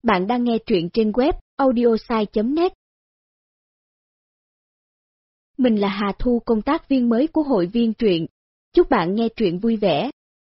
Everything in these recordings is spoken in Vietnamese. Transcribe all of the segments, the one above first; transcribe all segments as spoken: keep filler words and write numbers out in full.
Bạn đang nghe truyện trên web audiosai chấm net. Mình là Hà Thu, công tác viên mới của hội viên truyện. Chúc bạn nghe truyện vui vẻ.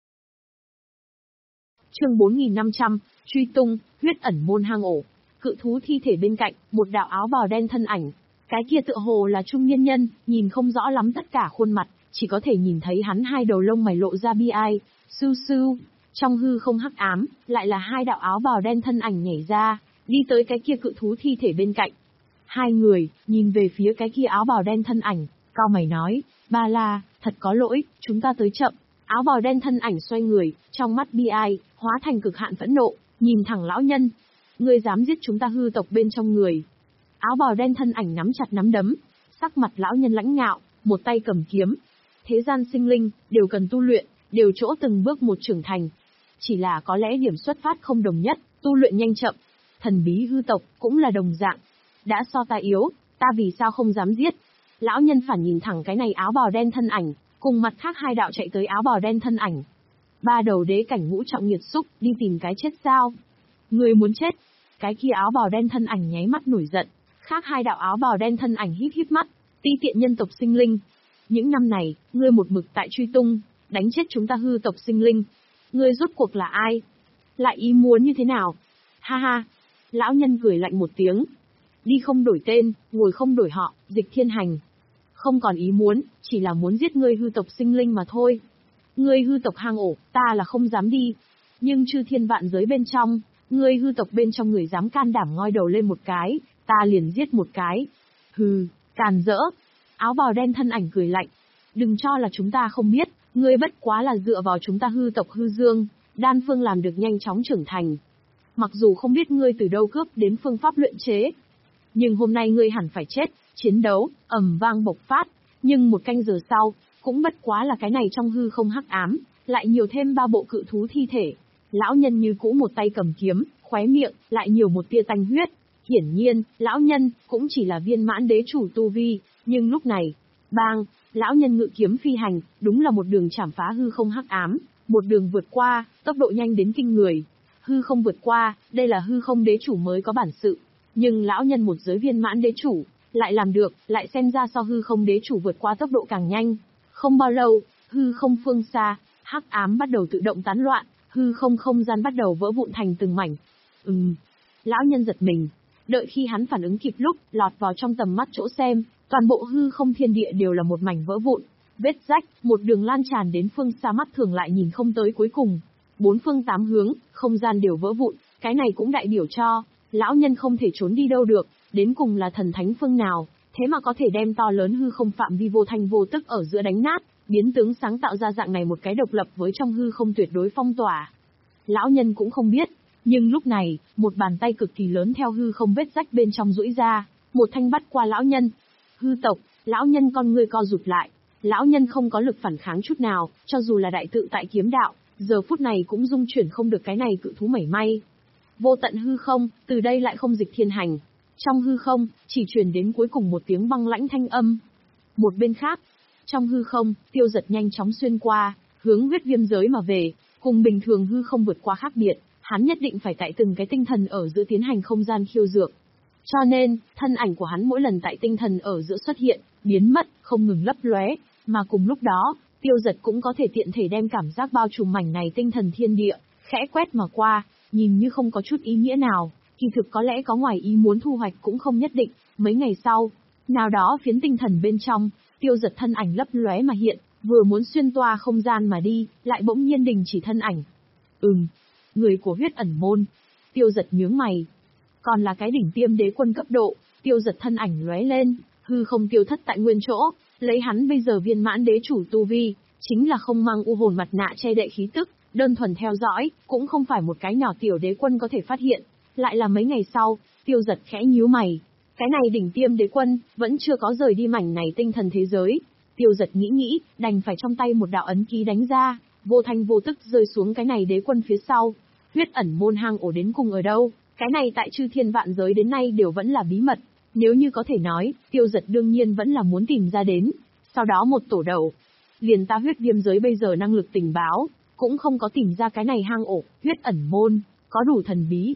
Chương bốn nghìn năm trăm, truy tung, huyết ẩn môn hang ổ. Cự thú thi thể bên cạnh, một đạo áo bào đen thân ảnh. Cái kia tựa hồ là trung niên nhân, nhìn không rõ lắm tất cả khuôn mặt, chỉ có thể nhìn thấy hắn hai đầu lông mày lộ ra bi ai. Sưu sưu, trong hư không hắc ám, lại là hai đạo áo bào đen thân ảnh nhảy ra, đi tới cái kia cự thú thi thể bên cạnh. Hai người, nhìn về phía cái kia áo bào đen thân ảnh, cao mày nói, Ba La, thật có lỗi, chúng ta tới chậm. Áo bào đen thân ảnh xoay người, trong mắt bi ai, hóa thành cực hạn phẫn nộ, nhìn thẳng lão nhân. Ngươi dám giết chúng ta hư tộc bên trong người. Áo bào đen thân ảnh nắm chặt nắm đấm, sắc mặt lão nhân lãnh ngạo, một tay cầm kiếm. Thế gian sinh linh, đều cần tu luyện, đều chỗ từng bước một trưởng thành. Chỉ là có lẽ điểm xuất phát không đồng nhất, tu luyện nhanh chậm. Thần bí hư tộc, cũng là đồng dạng. Đã so ta yếu, ta vì sao không dám giết? Lão nhân phản nhìn thẳng cái này áo bào đen thân ảnh, cùng mặt khác hai đạo chạy tới áo bào đen thân ảnh. Ba đầu đế cảnh ngũ trọng nghiệt xúc, đi tìm cái chết sao? Người muốn chết? Cái kia áo bào đen thân ảnh nháy mắt nổi giận. Khác hai đạo áo bào đen thân ảnh híp híp mắt, ti tiện nhân tộc sinh linh. Những năm này, ngươi một mực tại truy tung, đánh chết chúng ta hư tộc sinh linh. Ngươi rốt cuộc là ai? Lại ý muốn như thế nào? Ha ha! Lão nhân cười lạnh một tiếng. Đi không đổi tên, ngồi không đổi họ, Dịch Thiên Hành. Không còn ý muốn, chỉ là muốn giết ngươi hư tộc sinh linh mà thôi. Ngươi hư tộc hang ổ, ta là không dám đi. Nhưng chư thiên vạn giới bên trong, ngươi hư tộc bên trong người dám can đảm ngoi đầu lên một cái, ta liền giết một cái. Hừ, càn rỡ. Áo bào đen thân ảnh cười lạnh. Đừng cho là chúng ta không biết, ngươi bất quá là dựa vào chúng ta hư tộc hư dương, đan phương làm được nhanh chóng trưởng thành. Mặc dù không biết ngươi từ đâu cướp đến phương pháp luyện chế, nhưng hôm nay ngươi hẳn phải chết. Chiến đấu, ầm vang bộc phát, nhưng một canh giờ sau, cũng bất quá là cái này trong hư không hắc ám, lại nhiều thêm ba bộ cự thú thi thể. Lão nhân như cũ một tay cầm kiếm, khóe miệng, lại nhiều một tia tanh huyết. Hiển nhiên, lão nhân, cũng chỉ là viên mãn đế chủ tu vi, nhưng lúc này, bang, lão nhân ngự kiếm phi hành, đúng là một đường chảm phá hư không hắc ám, một đường vượt qua, tốc độ nhanh đến kinh người. Hư không vượt qua, đây là hư không đế chủ mới có bản sự. Nhưng lão nhân một giới viên mãn đế chủ, lại làm được, lại xem ra so hư không đế chủ vượt qua tốc độ càng nhanh. Không bao lâu, hư không phương xa, hắc ám bắt đầu tự động tán loạn, hư không không gian bắt đầu vỡ vụn thành từng mảnh. Ừm, lão nhân giật mình, đợi khi hắn phản ứng kịp lúc, lọt vào trong tầm mắt chỗ xem, toàn bộ hư không thiên địa đều là một mảnh vỡ vụn, vết rách, một đường lan tràn đến phương xa mắt thường lại nhìn không tới cuối cùng. Bốn phương tám hướng, không gian đều vỡ vụn, cái này cũng đại biểu cho, lão nhân không thể trốn đi đâu được, đến cùng là thần thánh phương nào, thế mà có thể đem to lớn hư không phạm vi vô thanh vô tức ở giữa đánh nát, biến tướng sáng tạo ra dạng này một cái độc lập với trong hư không tuyệt đối phong tỏa. Lão nhân cũng không biết, nhưng lúc này, một bàn tay cực kỳ lớn theo hư không vết rách bên trong duỗi ra, một thanh bắt qua lão nhân. Hư tộc, lão nhân con ngươi co rụt lại, lão nhân không có lực phản kháng chút nào, cho dù là đại tự tại kiếm đạo, giờ phút này cũng dung chuyển không được cái này cự thú mảy may. Vô tận hư không, từ đây lại không Dịch Thiên Hành. Trong hư không, chỉ truyền đến cuối cùng một tiếng băng lãnh thanh âm. Một bên khác, trong hư không, Tiêu Dật nhanh chóng xuyên qua, hướng huyết viêm giới mà về, cùng bình thường hư không vượt qua khác biệt, hắn nhất định phải tại từng cái tinh thần ở giữa tiến hành không gian khiêu dược. Cho nên, thân ảnh của hắn mỗi lần tại tinh thần ở giữa xuất hiện, biến mất, không ngừng lấp lóe, mà cùng lúc đó, Tiêu Dật cũng có thể tiện thể đem cảm giác bao trùm mảnh này tinh thần thiên địa, khẽ quét mà qua, nhìn như không có chút ý nghĩa nào. Kỳ thực có lẽ có ngoài ý muốn thu hoạch cũng không nhất định. Mấy ngày sau, nào đó phiến tinh thần bên trong, Tiêu Dật thân ảnh lấp lóe mà hiện, vừa muốn xuyên toa không gian mà đi, lại bỗng nhiên đình chỉ thân ảnh. Ừm, người của huyết ẩn môn. Tiêu Dật nhướng mày. Còn là cái đỉnh tiêm đế quân cấp độ. Tiêu Dật thân ảnh lóe lên, hư không tiêu thất tại nguyên chỗ, lấy hắn bây giờ viên mãn đế chủ tu vi, chính là không mang u hồn mặt nạ che đậy khí tức, đơn thuần theo dõi, cũng không phải một cái nhỏ tiểu đế quân có thể phát hiện. Lại là mấy ngày sau, Tiêu Dật khẽ nhíu mày. Cái này đỉnh tiêm đế quân, vẫn chưa có rời đi mảnh này tinh thần thế giới. Tiêu Dật nghĩ nghĩ, đành phải trong tay một đạo ấn ký đánh ra, vô thanh vô tức rơi xuống cái này đế quân phía sau. Huyết ẩn môn hang ổ đến cùng ở đâu? Cái này tại chư thiên vạn giới đến nay đều vẫn là bí mật. Nếu như có thể nói, Tiêu Dật đương nhiên vẫn là muốn tìm ra đến. Sau đó một tổ đầu. Liền ta huyết viêm giới bây giờ năng lực tình báo, cũng không có tìm ra cái này hang ổ, huyết ẩn môn, có đủ thần bí.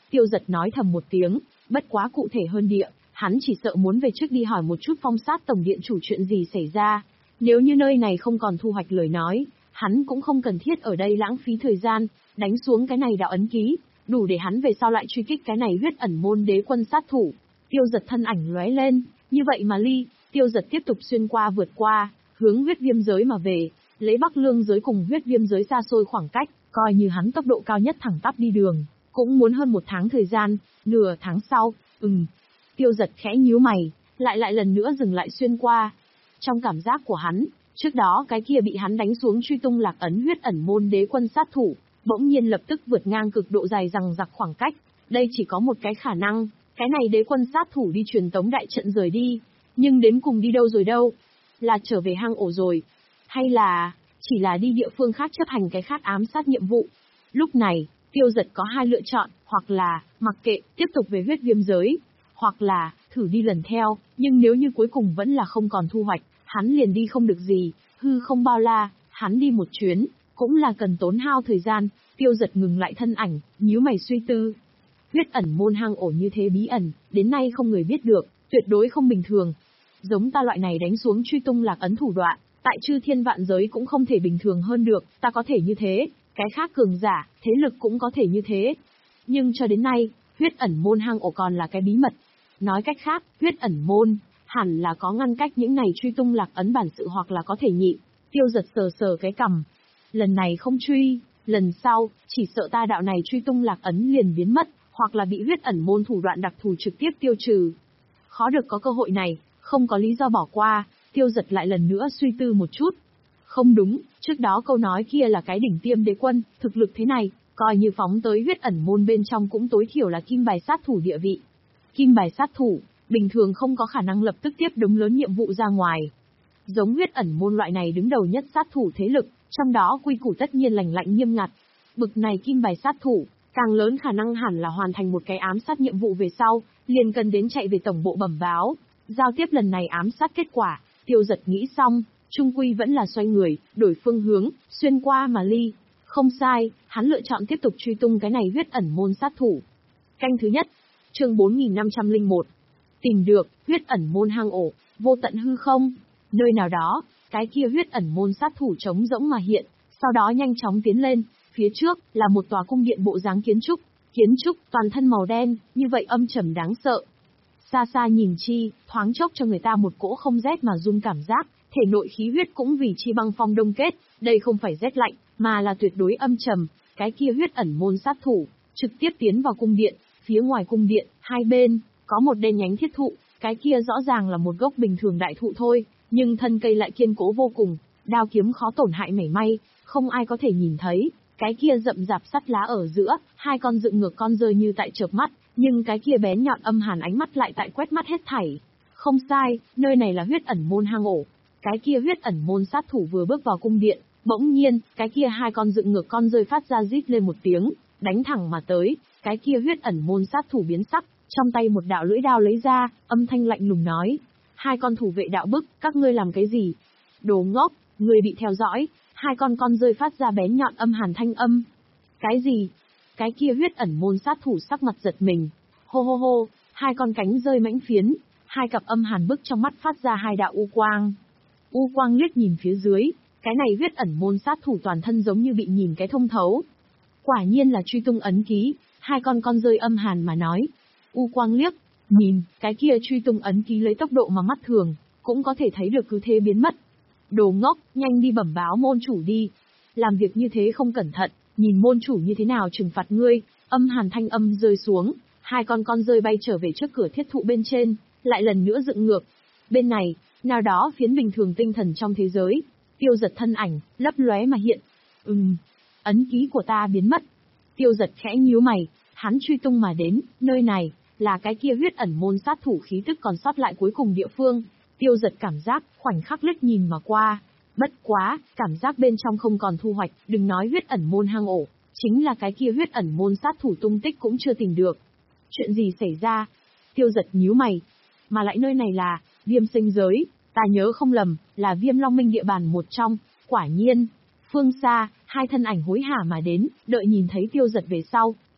Tiêu Giật nói thầm một tiếng, bất quá cụ thể hơn địa, hắn chỉ sợ muốn về trước đi hỏi một chút Phong Sát tổng điện chủ chuyện gì xảy ra. Nếu như nơi này không còn thu hoạch lời nói, hắn cũng không cần thiết ở đây lãng phí thời gian, đánh xuống cái này đạo ấn ký, đủ để hắn về sau lại truy kích cái này huyết ẩn môn đế quân sát thủ. Tiêu Giật thân ảnh lóe lên, như vậy mà ly, Tiêu Giật tiếp tục xuyên qua vượt qua, hướng huyết viêm giới mà về, lấy Bắc Lương giới cùng huyết viêm giới xa xôi khoảng cách, coi như hắn tốc độ cao nhất thẳng tắp đi đường, cũng muốn hơn một tháng thời gian, nửa tháng sau, ừm. Tiêu Giật khẽ nhíu mày, lại lại lần nữa dừng lại xuyên qua. Trong cảm giác của hắn, trước đó cái kia bị hắn đánh xuống truy tung lạc ấn huyết ẩn môn đế quân sát thủ, bỗng nhiên lập tức vượt ngang cực độ dài rằng giặc khoảng cách. Đây chỉ có một cái khả năng, cái này đế quân sát thủ đi truyền tống đại trận rời đi, nhưng đến cùng đi đâu rồi đâu? Là trở về hang ổ rồi? Hay là, chỉ là đi địa phương khác chấp hành cái khác ám sát nhiệm vụ? Lúc này, Tiêu Giật có hai lựa chọn, hoặc là, mặc kệ, tiếp tục về huyết viêm giới, hoặc là, thử đi lần theo, nhưng nếu như cuối cùng vẫn là không còn thu hoạch, hắn liền đi không được gì, hư không bao la, hắn đi một chuyến, cũng là cần tốn hao thời gian. Tiêu Giật ngừng lại thân ảnh, nhíu mày suy tư. Huyết ẩn môn hang ổ như thế bí ẩn, đến nay không người biết được, tuyệt đối không bình thường. Giống ta loại này đánh xuống truy tung lạc ấn thủ đoạn, tại chư thiên vạn giới cũng không thể bình thường hơn được, ta có thể như thế, cái khác cường giả, thế lực cũng có thể như thế. Nhưng cho đến nay, huyết ẩn môn hang ổ còn là cái bí mật. Nói cách khác, huyết ẩn môn, hẳn là có ngăn cách những này truy tung lạc ấn bản sự hoặc là có thể nhịn. Tiêu Giật sờ sờ cái cằm. Lần này không truy, lần sau, chỉ sợ ta đạo này truy tung lạc ấn liền biến mất, hoặc là bị huyết ẩn môn thủ đoạn đặc thù trực tiếp tiêu trừ. Khó được có cơ hội này, không có lý do bỏ qua. Tiêu Giật lại lần nữa suy tư một chút. Không đúng, trước đó câu nói kia là cái đỉnh tiêm đế quân, thực lực thế này, coi như phóng tới huyết ẩn môn bên trong cũng tối thiểu là kim bài sát thủ địa vị. Kim bài sát thủ, bình thường không có khả năng lập tức tiếp đống lớn nhiệm vụ ra ngoài. Giống huyết ẩn môn loại này đứng đầu nhất sát thủ thế lực, trong đó quy củ tất nhiên lành lạnh nghiêm ngặt. Bực này kim bài sát thủ, càng lớn khả năng hẳn là hoàn thành một cái ám sát nhiệm vụ về sau, liền cần đến chạy về tổng bộ bẩm báo. Giao tiếp lần này ám sát kết quả, Tiêu Giật nghĩ xong, trung quy vẫn là xoay người, đổi phương hướng, xuyên qua mà ly. Không sai, hắn lựa chọn tiếp tục truy tung cái này huyết ẩn môn sát thủ. Canh thứ nhất, chương bốn nghìn năm trăm lẻ một. Tìm được, huyết ẩn môn hang ổ, vô tận hư không. Nơi nào đó, cái kia huyết ẩn môn sát thủ trống rỗng mà hiện, sau đó nhanh chóng tiến lên, phía trước, là một tòa cung điện bộ dáng kiến trúc, kiến trúc toàn thân màu đen, như vậy âm trầm đáng sợ. Xa xa nhìn chi, thoáng chốc cho người ta một cỗ không rét mà run cảm giác, thể nội khí huyết cũng vì chi băng phong đông kết, đây không phải rét lạnh, mà là tuyệt đối âm trầm. Cái kia huyết ẩn môn sát thủ, trực tiếp tiến vào cung điện, phía ngoài cung điện, hai bên, có một đen nhánh thiết thụ, cái kia rõ ràng là một gốc bình thường đại thụ thôi, nhưng thân cây lại kiên cố vô cùng, đao kiếm khó tổn hại mảy may, không ai có thể nhìn thấy. Cái kia rậm rạp sắt lá ở giữa, hai con dựng ngược con rơi như tại chợp mắt, nhưng cái kia bén nhọn âm hàn ánh mắt lại tại quét mắt hết thảy. Không sai, nơi này là huyết ẩn môn hang ổ. Cái kia huyết ẩn môn sát thủ vừa bước vào cung điện, bỗng nhiên, cái kia hai con dựng ngược con rơi phát ra rít lên một tiếng, đánh thẳng mà tới. Cái kia huyết ẩn môn sát thủ biến sắc, trong tay một đạo lưỡi đao lấy ra, âm thanh lạnh lùng nói: hai con thủ vệ đạo bức, các ngươi làm cái gì? Đồ ngốc, người bị theo dõi. Hai con con rơi phát ra bén nhọn âm hàn thanh âm. Cái gì? Cái kia huyết ẩn môn sát thủ sắc mặt giật mình. Hô hô hô, hai con cánh rơi mãnh phiến, hai cặp âm hàn bức trong mắt phát ra hai đạo u quang. U quang liếc nhìn phía dưới, cái này huyết ẩn môn sát thủ toàn thân giống như bị nhìn cái thông thấu. Quả nhiên là truy tung ấn ký, hai con con rơi âm hàn mà nói. U quang liếc, nhìn, cái kia truy tung ấn ký lấy tốc độ mà mắt thường, cũng có thể thấy được cứ thế biến mất. Đồ ngốc, nhanh đi bẩm báo môn chủ đi. Làm việc như thế không cẩn thận, nhìn môn chủ như thế nào trừng phạt ngươi. Âm hàn thanh âm rơi xuống, hai con con rơi bay trở về trước cửa thiết thụ bên trên, lại lần nữa dựng ngược. Bên này, nào đó phiến bình thường tinh thần trong thế giới, Tiêu Giật thân ảnh, lấp lóe mà hiện. Ừm, ấn ký của ta biến mất. Tiêu Giật khẽ nhíu mày, hắn truy tung mà đến, nơi này, là cái kia huyết ẩn môn sát thủ khí tức còn sót lại cuối cùng địa phương. Tiêu Giật cảm giác, khoảnh khắc liếc nhìn mà qua. Bất quá, cảm giác bên trong không còn thu hoạch, đừng nói huyết ẩn môn hang ổ, chính là cái kia huyết ẩn môn sát thủ tung tích cũng chưa tìm được. Chuyện gì xảy ra? Tiêu Giật nhíu mày. Mà lại nơi này là, Viêm Sinh giới, ta nhớ không lầm, là Viêm Long Minh địa bàn một trong, quả nhiên. Phương xa, hai thân ảnh hối hả mà đến, đợi nhìn thấy Tiêu Giật về sau,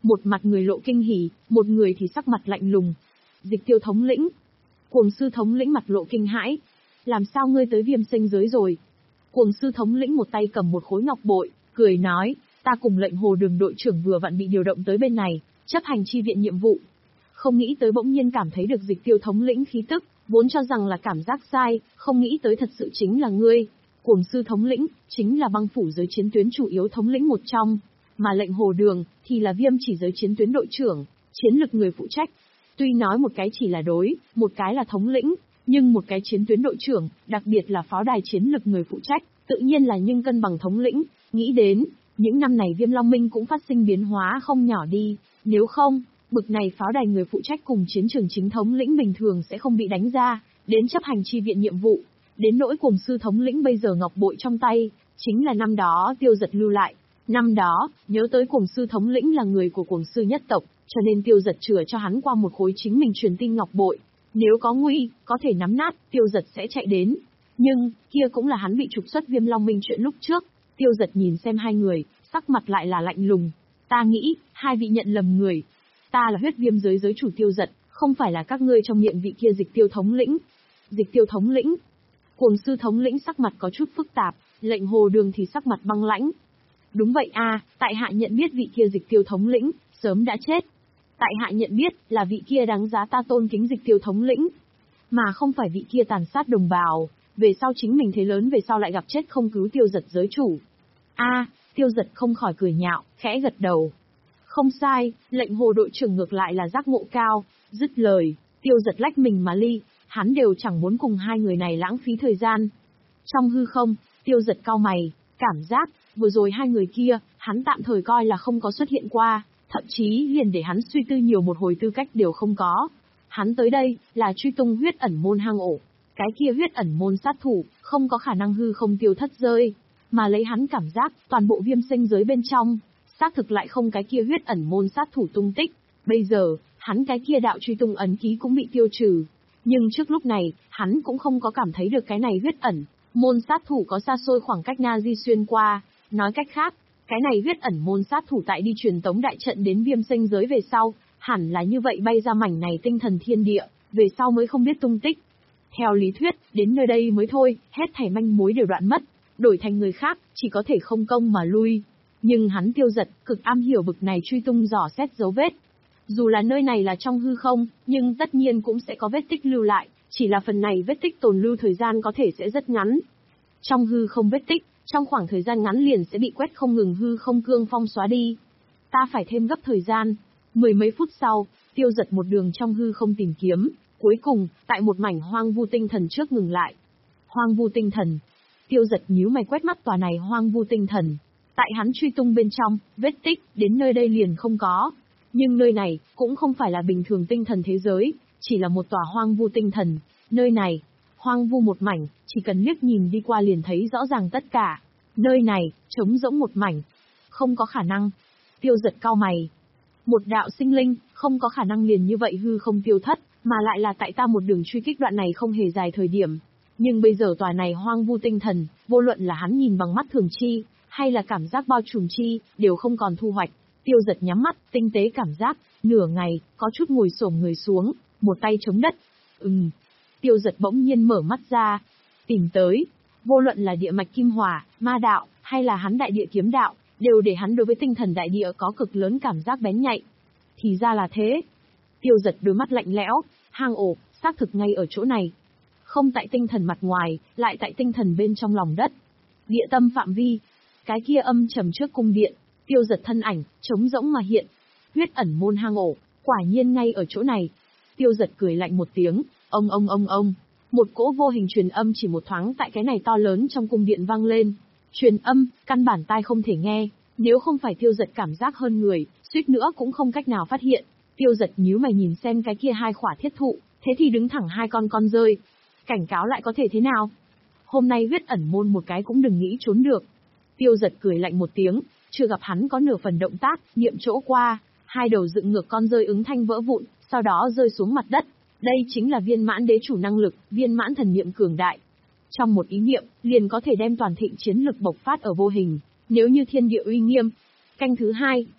Một mặt người lộ kinh hỉ, một người thì sắc mặt lạnh lùng. Dịch Tiêu thống lĩnh. Cuồng sư thống lĩnh mặt lộ kinh hãi. Làm sao ngươi tới Viêm Sinh giới rồi? Cuồng sư thống lĩnh một tay cầm một khối ngọc bội, cười nói, ta cùng lệnh hồ đường đội trưởng vừa vặn bị điều động tới bên này, chấp hành chi viện nhiệm vụ. Không nghĩ tới bỗng nhiên cảm thấy được Dịch Tiêu thống lĩnh khí tức, vốn cho rằng là cảm giác sai, không nghĩ tới thật sự chính là ngươi. Cuồng sư thống lĩnh, chính là băng phủ giới chiến tuyến chủ yếu thống lĩnh một trong, mà lệnh hồ đường, thì là Viêm chỉ giới chiến tuyến đội trưởng, chiến lực người phụ trách. Tuy nói một cái chỉ là đối, một cái là thống lĩnh, nhưng một cái chiến tuyến đội trưởng, đặc biệt là pháo đài chiến lực người phụ trách, tự nhiên là nhưng cân bằng thống lĩnh. Nghĩ đến, những năm này Viêm Long Minh cũng phát sinh biến hóa không nhỏ đi, nếu không, bực này pháo đài người phụ trách cùng chiến trường chính thống lĩnh bình thường sẽ không bị đánh ra, đến chấp hành chi viện nhiệm vụ. Đến nỗi cuồng sư thống lĩnh bây giờ ngọc bội trong tay, chính là năm đó Tiêu Dật lưu lại. Năm đó, nhớ tới cuồng sư thống lĩnh là người của cuồng sư nhất tộc, cho nên Tiêu Dật chừa cho hắn qua một khối chính mình truyền tin ngọc bội. Nếu có nguy, có thể nắm nát, Tiêu Dật sẽ chạy đến. Nhưng, kia cũng là hắn bị trục xuất Viêm Long Minh chuyện lúc trước. Tiêu Dật nhìn xem hai người, sắc mặt lại là lạnh lùng. Ta nghĩ, hai vị nhận lầm người. Ta là huyết viêm giới giới chủ Tiêu Dật, không phải là các ngươi trong miệng vị kia Dịch Tiêu thống lĩnh. Dịch Tiêu thống lĩnh. Cuồng sư thống lĩnh sắc mặt có chút phức tạp, lệnh hồ đường thì sắc mặt băng lãnh. Đúng vậy a, tại hạ nhận biết vị kia Dịch Tiêu thống lĩnh, sớm đã chết. Tại hạ nhận biết là vị kia đáng giá ta tôn kính Dịch Tiêu thống lĩnh, mà không phải vị kia tàn sát đồng bào, về sau chính mình thế lớn về sau lại gặp chết không cứu Tiêu Dật giới chủ. A, Tiêu Dật không khỏi cười nhạo, khẽ gật đầu. Không sai, lệnh hồ đội trưởng ngược lại là giác ngộ cao, dứt lời, Tiêu Dật lách mình mà ly, hắn đều chẳng muốn cùng hai người này lãng phí thời gian. Trong hư không, Tiêu Dật cau mày, cảm giác, vừa rồi hai người kia, hắn tạm thời coi là không có xuất hiện qua, thậm chí liền để hắn suy tư nhiều một hồi tư cách đều không có. Hắn tới đây, là truy tung huyết ẩn môn hang ổ. Cái kia huyết ẩn môn sát thủ, không có khả năng hư không tiêu thất rơi, mà lấy hắn cảm giác, toàn bộ Viêm Sinh giới bên trong, xác thực lại không cái kia huyết ẩn môn sát thủ tung tích. Bây giờ, hắn cái kia đạo truy tung ấn ký cũng bị tiêu trừ. Nhưng trước lúc này, hắn cũng không có cảm thấy được cái này huyết ẩn môn sát thủ có xa xôi khoảng cách na di xuyên qua. Nói cách khác, cái này huyết ẩn môn sát thủ tại đi truyền tống đại trận đến Viêm Sinh giới về sau, hẳn là như vậy bay ra mảnh này tinh thần thiên địa, về sau mới không biết tung tích. Theo lý thuyết, đến nơi đây mới thôi, hết thảy manh mối đều đoạn mất, đổi thành người khác, chỉ có thể không công mà lui. Nhưng hắn Tiêu Dật, cực am hiểu bực này truy tung dò xét dấu vết. Dù là nơi này là trong hư không, nhưng tất nhiên cũng sẽ có vết tích lưu lại, chỉ là phần này vết tích tồn lưu thời gian có thể sẽ rất ngắn. Trong hư không vết tích, trong khoảng thời gian ngắn liền sẽ bị quét không ngừng hư không cương phong xóa đi. Ta phải thêm gấp thời gian. Mười mấy phút sau, Tiêu Dật một đường trong hư không tìm kiếm, cuối cùng, tại một mảnh hoang vu tinh thần trước ngừng lại. Hoang vu tinh thần. Tiêu Dật nhíu mày quét mắt tòa này hoang vu tinh thần. Tại hắn truy tung bên trong, vết tích, đến nơi đây liền không có. Nhưng nơi này, cũng không phải là bình thường tinh thần thế giới, chỉ là một tòa hoang vu tinh thần. Nơi này, hoang vu một mảnh, chỉ cần liếc nhìn đi qua liền thấy rõ ràng tất cả. Nơi này, trống rỗng một mảnh. Không có khả năng. Tiêu Dật cau mày. Một đạo sinh linh, không có khả năng liền như vậy hư không tiêu thất, mà lại là tại ta một đường truy kích đoạn này không hề dài thời điểm. Nhưng bây giờ tòa này hoang vu tinh thần, vô luận là hắn nhìn bằng mắt thường chi, hay là cảm giác bao trùm chi, đều không còn thu hoạch. Tiêu Dật nhắm mắt, tinh tế cảm giác, nửa ngày, có chút ngồi xổm người xuống, một tay chống đất. Ừm. Tiêu Dật bỗng nhiên mở mắt ra, tìm tới. Vô luận là địa mạch kim hỏa, ma đạo, hay là hắn đại địa kiếm đạo, đều để hắn đối với tinh thần đại địa có cực lớn cảm giác bén nhạy. Thì ra là thế. Tiêu Dật đôi mắt lạnh lẽo, hang ổ, xác thực ngay ở chỗ này. Không tại tinh thần mặt ngoài, lại tại tinh thần bên trong lòng đất. Địa tâm phạm vi. Cái kia âm trầm trước cung điện, Tiêu Dật thân ảnh, trống rỗng mà hiện. Huyết ẩn môn hang ổ, quả nhiên ngay ở chỗ này. Tiêu Dật cười lạnh một tiếng, ông ông ông ông. Một cỗ vô hình truyền âm chỉ một thoáng tại cái này to lớn trong cung điện vang lên. Truyền âm, căn bản tai không thể nghe, nếu không phải Tiêu Dật cảm giác hơn người, suýt nữa cũng không cách nào phát hiện. Tiêu Dật nhíu mày nhìn xem cái kia hai khỏa thiết thụ, thế thì đứng thẳng hai con con rơi. Cảnh cáo lại có thể thế nào? Hôm nay huyết ẩn môn một cái cũng đừng nghĩ trốn được. Tiêu Dật cười lạnh một tiếng, chưa gặp hắn có nửa phần động tác, niệm chỗ qua, hai đầu dựng ngược con rơi ứng thanh vỡ vụn, sau đó rơi xuống mặt đất. Đây chính là viên mãn đế chủ năng lực, viên mãn thần niệm cường đại. Trong một ý niệm, liền có thể đem toàn thịnh chiến lực bộc phát ở vô hình, nếu như thiên địa uy nghiêm. Canh thứ hai.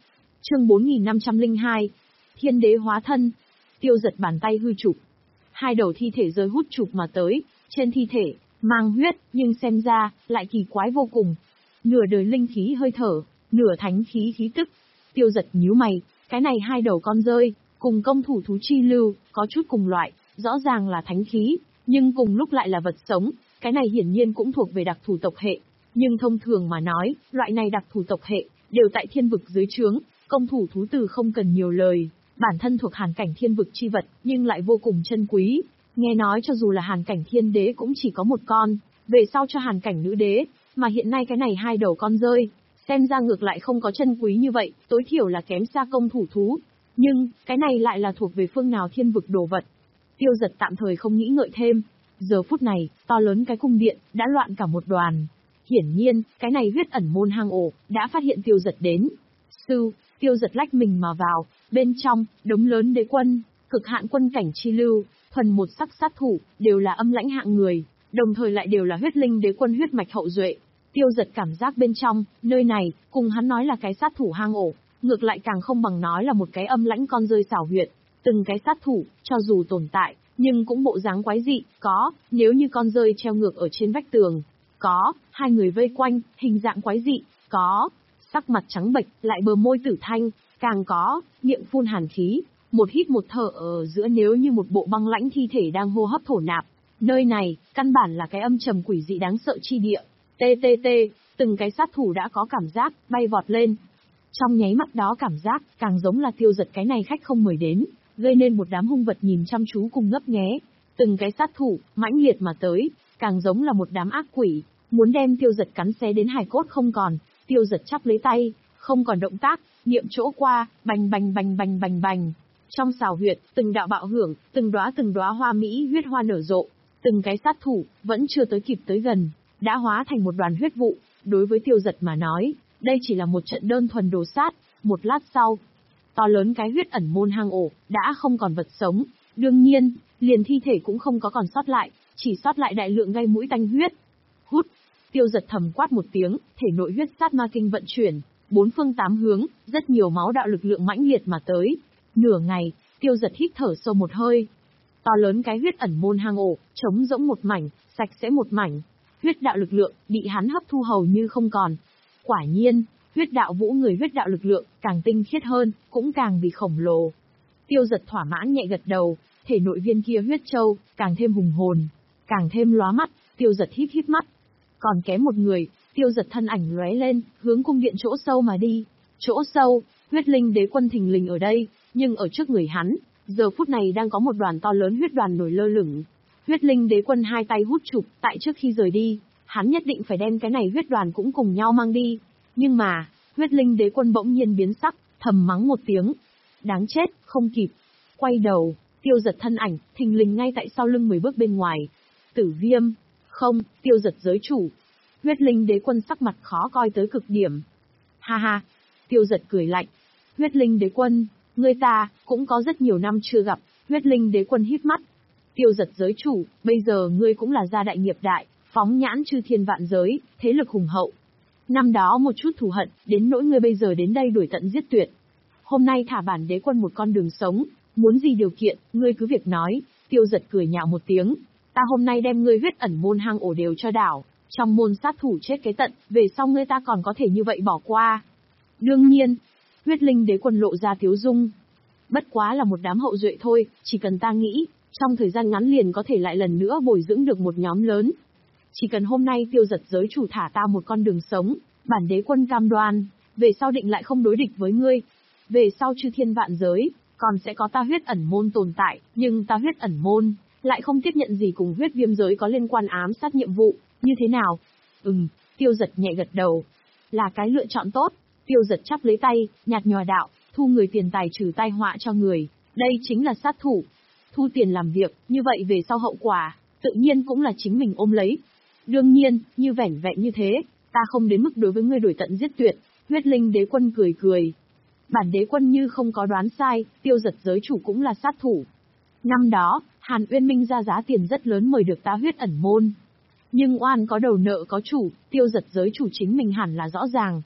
Chương bốn nghìn năm trăm lẻ hai. Thiên đế hóa thân. Tiêu Dật bàn tay hư chụp. Hai đầu thi thể rơi hút chụp mà tới, trên thi thể, mang huyết, nhưng xem ra, lại kỳ quái vô cùng. Nửa đời linh khí hơi thở, nửa thánh khí khí tức. Tiêu Dật nhíu mày, cái này hai đầu con rơi, cùng công thủ thú chi lưu, có chút cùng loại, rõ ràng là thánh khí, nhưng cùng lúc lại là vật sống, cái này hiển nhiên cũng thuộc về đặc thù tộc hệ. Nhưng thông thường mà nói, loại này đặc thù tộc hệ, đều tại thiên vực dưới trướng, công thủ thú từ không cần nhiều lời, bản thân thuộc hàn cảnh thiên vực chi vật, nhưng lại vô cùng chân quý. Nghe nói cho dù là hàn cảnh thiên đế cũng chỉ có một con, về sau cho hàn cảnh nữ đế, mà hiện nay cái này hai đầu con rơi, xem ra ngược lại không có chân quý như vậy, tối thiểu là kém xa công thủ thú. Nhưng, cái này lại là thuộc về phương nào thiên vực đồ vật. Tiêu Dật tạm thời không nghĩ ngợi thêm. Giờ phút này, to lớn cái cung điện, đã loạn cả một đoàn. Hiển nhiên, cái này huyết ẩn môn hang ổ, đã phát hiện Tiêu Dật đến. Sư, Tiêu Dật lách mình mà vào, bên trong, đống lớn đế quân, cực hạn quân cảnh chi lưu, thuần một sắc sát thủ, đều là âm lãnh hạng người, đồng thời lại đều là huyết linh đế quân huyết mạch hậu duệ. Tiêu Dật cảm giác bên trong, nơi này, cùng hắn nói là cái sát thủ hang ổ, ngược lại càng không bằng nói là một cái âm lãnh con rơi xảo huyệt. Từng cái sát thủ, cho dù tồn tại, nhưng cũng bộ dáng quái dị, có, nếu như con rơi treo ngược ở trên vách tường, có, hai người vây quanh, hình dạng quái dị, có, sắc mặt trắng bệch, lại bờ môi tử thanh, càng có, miệng phun hàn khí, một hít một thở ở giữa nếu như một bộ băng lãnh thi thể đang hô hấp thổ nạp. Nơi này, căn bản là cái âm trầm quỷ dị đáng sợ chi địa. Tê tê tê, từng cái sát thủ đã có cảm giác, bay vọt lên. Trong nháy mắt đó cảm giác, càng giống là Tiêu Dật cái này khách không mời đến, gây nên một đám hung vật nhìn chăm chú cùng ngấp nghé. Từng cái sát thủ, mãnh liệt mà tới, càng giống là một đám ác quỷ, muốn đem Tiêu Dật cắn xé đến hài cốt không còn. Tiêu Dật chắp lấy tay, không còn động tác, niệm chỗ qua, bành bành bành bành bành bành. Trong xào huyệt, từng đạo bạo hưởng, từng đóa từng đóa hoa mỹ huyết hoa nở rộ, từng cái sát thủ, vẫn chưa tới kịp tới gần, đã hóa thành một đoàn huyết vụ. Đối với Tiêu Dật mà nói, đây chỉ là một trận đơn thuần đồ sát. Một lát sau, to lớn cái huyết ẩn môn hang ổ, đã không còn vật sống. Đương nhiên, liền thi thể cũng không có còn sót lại, chỉ sót lại đại lượng gây mũi tanh huyết. Hút, Tiêu Dật thầm quát một tiếng, thể nội huyết sát ma kinh vận chuyển, bốn phương tám hướng, rất nhiều máu đạo lực lượng mãnh liệt mà tới. Nửa ngày, Tiêu Dật hít thở sâu một hơi. To lớn cái huyết ẩn môn hang ổ, trống rỗng một mảnh, sạch sẽ một mảnh. Huyết đạo lực lượng, bị hắn hấp thu hầu như không còn. Quả nhiên, huyết đạo vũ người huyết đạo lực lượng, càng tinh khiết hơn, cũng càng bị khổng lồ. Tiêu Dật thỏa mãn nhẹ gật đầu, thể nội viên kia huyết châu, càng thêm hùng hồn, càng thêm lóa mắt. Tiêu Dật híp híp mắt. Còn kém một người, Tiêu Dật thân ảnh lóe lên, hướng cung điện chỗ sâu mà đi. Chỗ sâu, huyết linh đế quân thình lình ở đây, nhưng ở trước người hắn, giờ phút này đang có một đoàn to lớn huyết đoàn nổi lơ lửng. Huyết linh đế quân hai tay hút chụp, tại trước khi rời đi, hắn nhất định phải đem cái này huyết đoàn cũng cùng nhau mang đi. Nhưng mà, huyết linh đế quân bỗng nhiên biến sắc, thầm mắng một tiếng. Đáng chết, không kịp. Quay đầu, Tiêu Dật thân ảnh, thình lình ngay tại sau lưng mười bước bên ngoài. Tử Viêm, không, Tiêu Dật giới chủ. Huyết linh đế quân sắc mặt khó coi tới cực điểm. Ha ha, Tiêu Dật cười lạnh. Huyết linh đế quân, ngươi ta, cũng có rất nhiều năm chưa gặp. Huyết linh đế quân híp mắt. Tiêu Dật giới chủ, bây giờ ngươi cũng là gia đại nghiệp đại, phóng nhãn chư thiên vạn giới, thế lực hùng hậu. Năm đó một chút thù hận, đến nỗi ngươi bây giờ đến đây đuổi tận giết tuyệt. Hôm nay thả bản đế quân một con đường sống, muốn gì điều kiện, ngươi cứ việc nói. Tiêu Dật cười nhạo một tiếng. Ta hôm nay đem ngươi huyết ẩn môn hang ổ đều cho đảo, trong môn sát thủ chết cái tận, về sau ngươi ta còn có thể như vậy bỏ qua. Đương nhiên, huyết linh đế quân lộ ra tiếu dung. Bất quá là một đám hậu duệ thôi, chỉ cần ta nghĩ, trong thời gian ngắn liền có thể lại lần nữa bồi dưỡng được một nhóm lớn. Chỉ cần hôm nay Tiêu Dật giới chủ thả ta một con đường sống, bản đế quân cam đoan, về sau định lại không đối địch với ngươi. Về sau chư thiên vạn giới, còn sẽ có ta huyết ẩn môn tồn tại, nhưng ta huyết ẩn môn, lại không tiếp nhận gì cùng huyết viêm giới có liên quan ám sát nhiệm vụ, như thế nào? Ừm, Tiêu Dật nhẹ gật đầu. Là cái lựa chọn tốt. Tiêu Dật chắp lấy tay, nhạt nhòa đạo, thu người tiền tài trừ tai họa cho người, đây chính là sát thủ. Thu tiền làm việc, như vậy về sau hậu quả, tự nhiên cũng là chính mình ôm lấy. Đương nhiên, như vẻn vẹn như thế, ta không đến mức đối với ngươi đuổi tận giết tuyệt. Huyết linh đế quân cười cười. Bản đế quân như không có đoán sai, Tiêu Dật giới chủ cũng là sát thủ. Năm đó, Hàn Uyên Minh ra giá tiền rất lớn mời được ta huyết ẩn môn. Nhưng oan có đầu nợ có chủ, Tiêu Dật giới chủ chính mình hẳn là rõ ràng.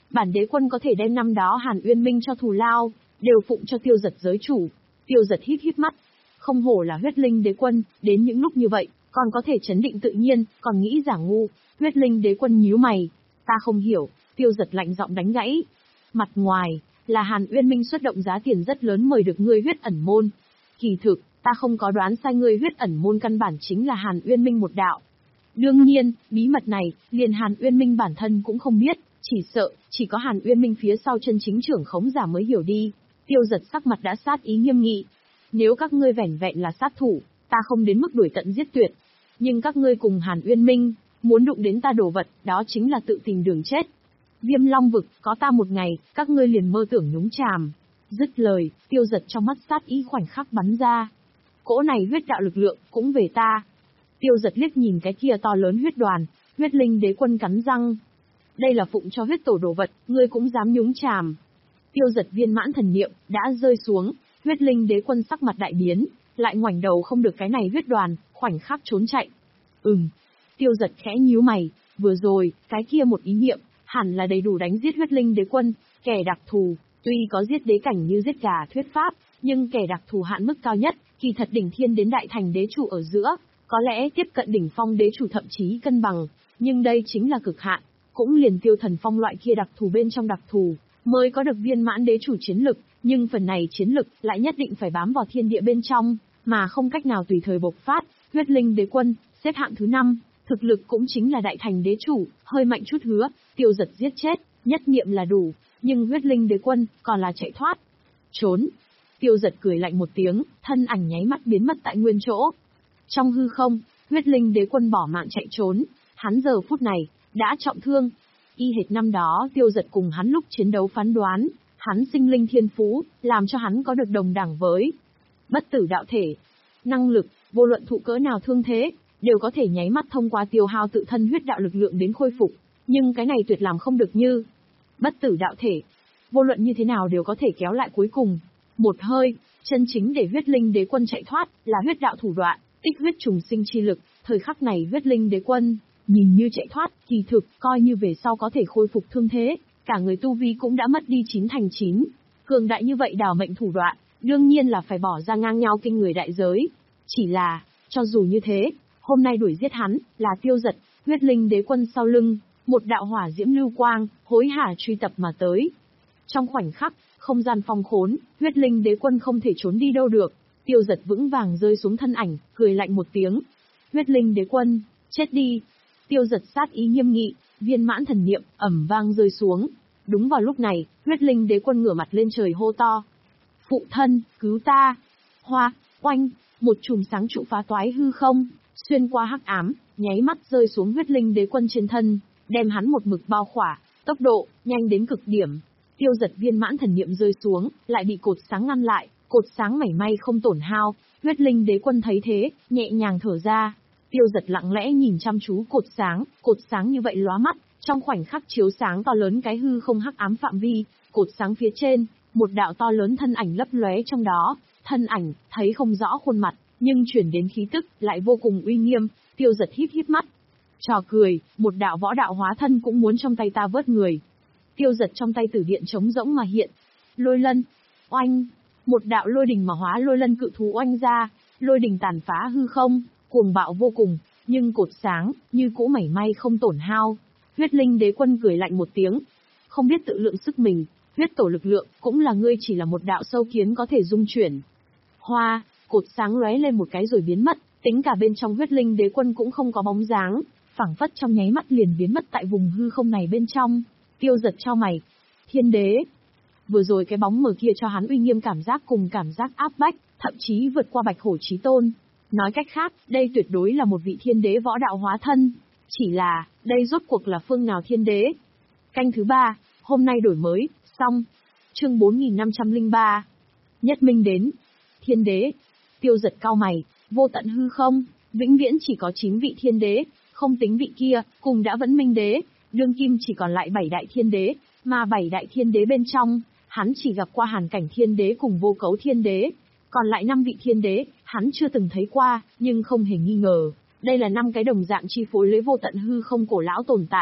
Bản đế quân có thể đem năm đó Hàn Uyên Minh cho thù lao, đều phụng cho Tiêu Giật giới chủ. Tiêu Giật híp híp mắt. Không hổ là huyết linh đế quân, đến những lúc như vậy, còn có thể chấn định tự nhiên, còn nghĩ giả ngu. Huyết linh đế quân nhíu mày. Ta không hiểu. Tiêu Giật lạnh giọng đánh gãy. Mặt ngoài, là Hàn Uyên Minh xuất động giá tiền rất lớn mời được ngươi huyết ẩn môn. Kỳ thực, ta không có đoán sai, ngươi huyết ẩn môn căn bản chính là Hàn Uyên Minh một đạo. Đương nhiên, bí mật này, liền Hàn Uyên Minh bản thân cũng không biết, chỉ sợ, chỉ có Hàn Uyên Minh phía sau chân chính trưởng khống giả mới hiểu đi. Tiêu Giật sắc mặt đã sát ý nghiêm nghị. Nếu các ngươi vẻn vẹn là sát thủ, ta không đến mức đuổi tận giết tuyệt. Nhưng các ngươi cùng Hàn Uyên Minh, muốn đụng đến ta đồ vật, đó chính là tự tìm đường chết. Viêm Long vực, có ta một ngày, các ngươi liền mơ tưởng nhúng chàm. Dứt lời, Tiêu Giật trong mắt sát ý khoảnh khắc bắn ra. Cỗ này huyết đạo lực lượng, cũng về ta. Tiêu Giật liếc nhìn cái kia to lớn huyết đoàn, huyết linh đế quân cắn răng. Đây là phụng cho huyết tổ đồ vật, ngươi cũng dám nhúng chàm. Tiêu Giật viên mãn thần niệm, đã rơi xuống, huyết linh đế quân sắc mặt đại biến, lại ngoảnh đầu không được cái này huyết đoàn, khoảnh khắc trốn chạy. Ừm. Tiêu Giật khẽ nhíu mày, vừa rồi, cái kia một ý niệm, hẳn là đầy đủ đánh giết huyết linh đế quân, kẻ đặc thù, tuy có giết đế cảnh như giết gà thuyết pháp, nhưng kẻ đặc thù hạn mức cao nhất, kỳ thật đỉnh thiên đến đại thành đế chủ ở giữa, có lẽ tiếp cận đỉnh phong đế chủ thậm chí cân bằng, nhưng đây chính là cực hạn, cũng liền Tiêu Thần Phong loại kia đặc thù bên trong đặc thù, mới có được viên mãn đế chủ chiến lực, nhưng phần này chiến lực lại nhất định phải bám vào thiên địa bên trong, mà không cách nào tùy thời bộc phát. Huyết linh đế quân, xếp hạng thứ năm, thực lực cũng chính là đại thành đế chủ, hơi mạnh chút hứa, Tiêu Giật giết chết, nhất niệm là đủ, nhưng huyết linh đế quân, còn là chạy thoát. Trốn. Tiêu Giật cười lạnh một tiếng, thân ảnh nháy mắt biến mất tại nguyên chỗ. Trong hư không, huyết linh đế quân bỏ mạng chạy trốn, hắn giờ phút này, đã trọng thương. Y hệt năm đó Tiêu Giật cùng hắn lúc chiến đấu phán đoán, hắn sinh linh thiên phú, làm cho hắn có được đồng đẳng với bất tử đạo thể. Năng lực, vô luận thụ cỡ nào thương thế, đều có thể nháy mắt thông qua tiêu hao tự thân huyết đạo lực lượng đến khôi phục, nhưng cái này tuyệt làm không được như bất tử đạo thể. Vô luận như thế nào đều có thể kéo lại cuối cùng. Một hơi, chân chính để huyết linh đế quân chạy thoát, là huyết đạo thủ đoạn, tích huyết trùng sinh chi lực, thời khắc này huyết linh đế quân, nhìn như chạy thoát, kỳ thực, coi như về sau có thể khôi phục thương thế, cả người tu vi cũng đã mất đi chín thành chín. Cường đại như vậy đảo mệnh thủ đoạn, đương nhiên là phải bỏ ra ngang nhau kinh người đại giới. Chỉ là, cho dù như thế, hôm nay đuổi giết hắn, là Tiêu Giật, huyết linh đế quân sau lưng, một đạo hỏa diễm lưu quang, hối hả truy tập mà tới. Trong khoảnh khắc, không gian phong khốn, huyết linh đế quân không thể trốn đi đâu được. Tiêu Giật vững vàng rơi xuống thân ảnh, cười lạnh một tiếng. Huyết linh đế quân, chết đi. Tiêu Giật sát ý nghiêm nghị, viên mãn thần niệm, ầm vang rơi xuống. Đúng vào lúc này, huyết linh đế quân ngửa mặt lên trời hô to. Phụ thân, cứu ta. Hoa, oanh, một chùm sáng trụ phá toái hư không, xuyên qua hắc ám, nháy mắt rơi xuống huyết linh đế quân trên thân, đem hắn một mực bao khỏa, tốc độ, nhanh đến cực điểm. Tiêu Giật viên mãn thần niệm rơi xuống, lại bị cột sáng ngăn lại, cột sáng mảy may không tổn hao. Huyết linh đế quân thấy thế, nhẹ nhàng thở ra. Tiêu Giật lặng lẽ nhìn chăm chú cột sáng, cột sáng như vậy lóa mắt, trong khoảnh khắc chiếu sáng to lớn cái hư không hắc ám phạm vi, cột sáng phía trên, một đạo to lớn thân ảnh lấp lóe trong đó, thân ảnh, thấy không rõ khuôn mặt, nhưng chuyển đến khí tức, lại vô cùng uy nghiêm. Tiêu Giật híp híp mắt. Trò cười, một đạo võ đạo hóa thân cũng muốn trong tay ta vớt người. Tiêu Giật trong tay tử điện trống rỗng mà hiện. Lôi lân. Oanh. Một đạo lôi đình mà hóa lôi lân cự thú oanh ra, lôi đình tàn phá hư không, cuồng bạo vô cùng, nhưng cột sáng, như cũ mảy may không tổn hao. Huyết linh đế quân cười lạnh một tiếng. Không biết tự lượng sức mình, huyết tổ lực lượng, cũng là ngươi chỉ là một đạo sâu kiến có thể dung chuyển. Hoa, cột sáng lóe lên một cái rồi biến mất, tính cả bên trong huyết linh đế quân cũng không có bóng dáng, phảng phất trong nháy mắt liền biến mất tại vùng hư không này bên trong. Tiêu Giật chau mày. Thiên đế. Vừa rồi cái bóng mờ kia cho hắn uy nghiêm cảm giác cùng cảm giác áp bách, thậm chí vượt qua Bạch Hổ Chí Tôn. Nói cách khác, đây tuyệt đối là một vị thiên đế võ đạo hóa thân. Chỉ là, đây rốt cuộc là phương nào thiên đế? Canh thứ ba, hôm nay đổi mới, xong. Chương bốn nghìn năm trăm lẻ ba. Nhất Minh đến. Thiên đế. Tiêu Giật cau mày, vô tận hư không, vĩnh viễn chỉ có chín vị thiên đế, không tính vị kia, cùng đã vẫn minh đế, đương kim chỉ còn lại bảy đại thiên đế, mà bảy đại thiên đế bên trong, hắn chỉ gặp qua Hàn Cảnh thiên đế cùng Vô Cấu thiên đế, còn lại năm vị thiên đế, hắn chưa từng thấy qua, nhưng không hề nghi ngờ, đây là năm cái đồng dạng chi phối lấy vô tận hư không cổ lão tồn tại.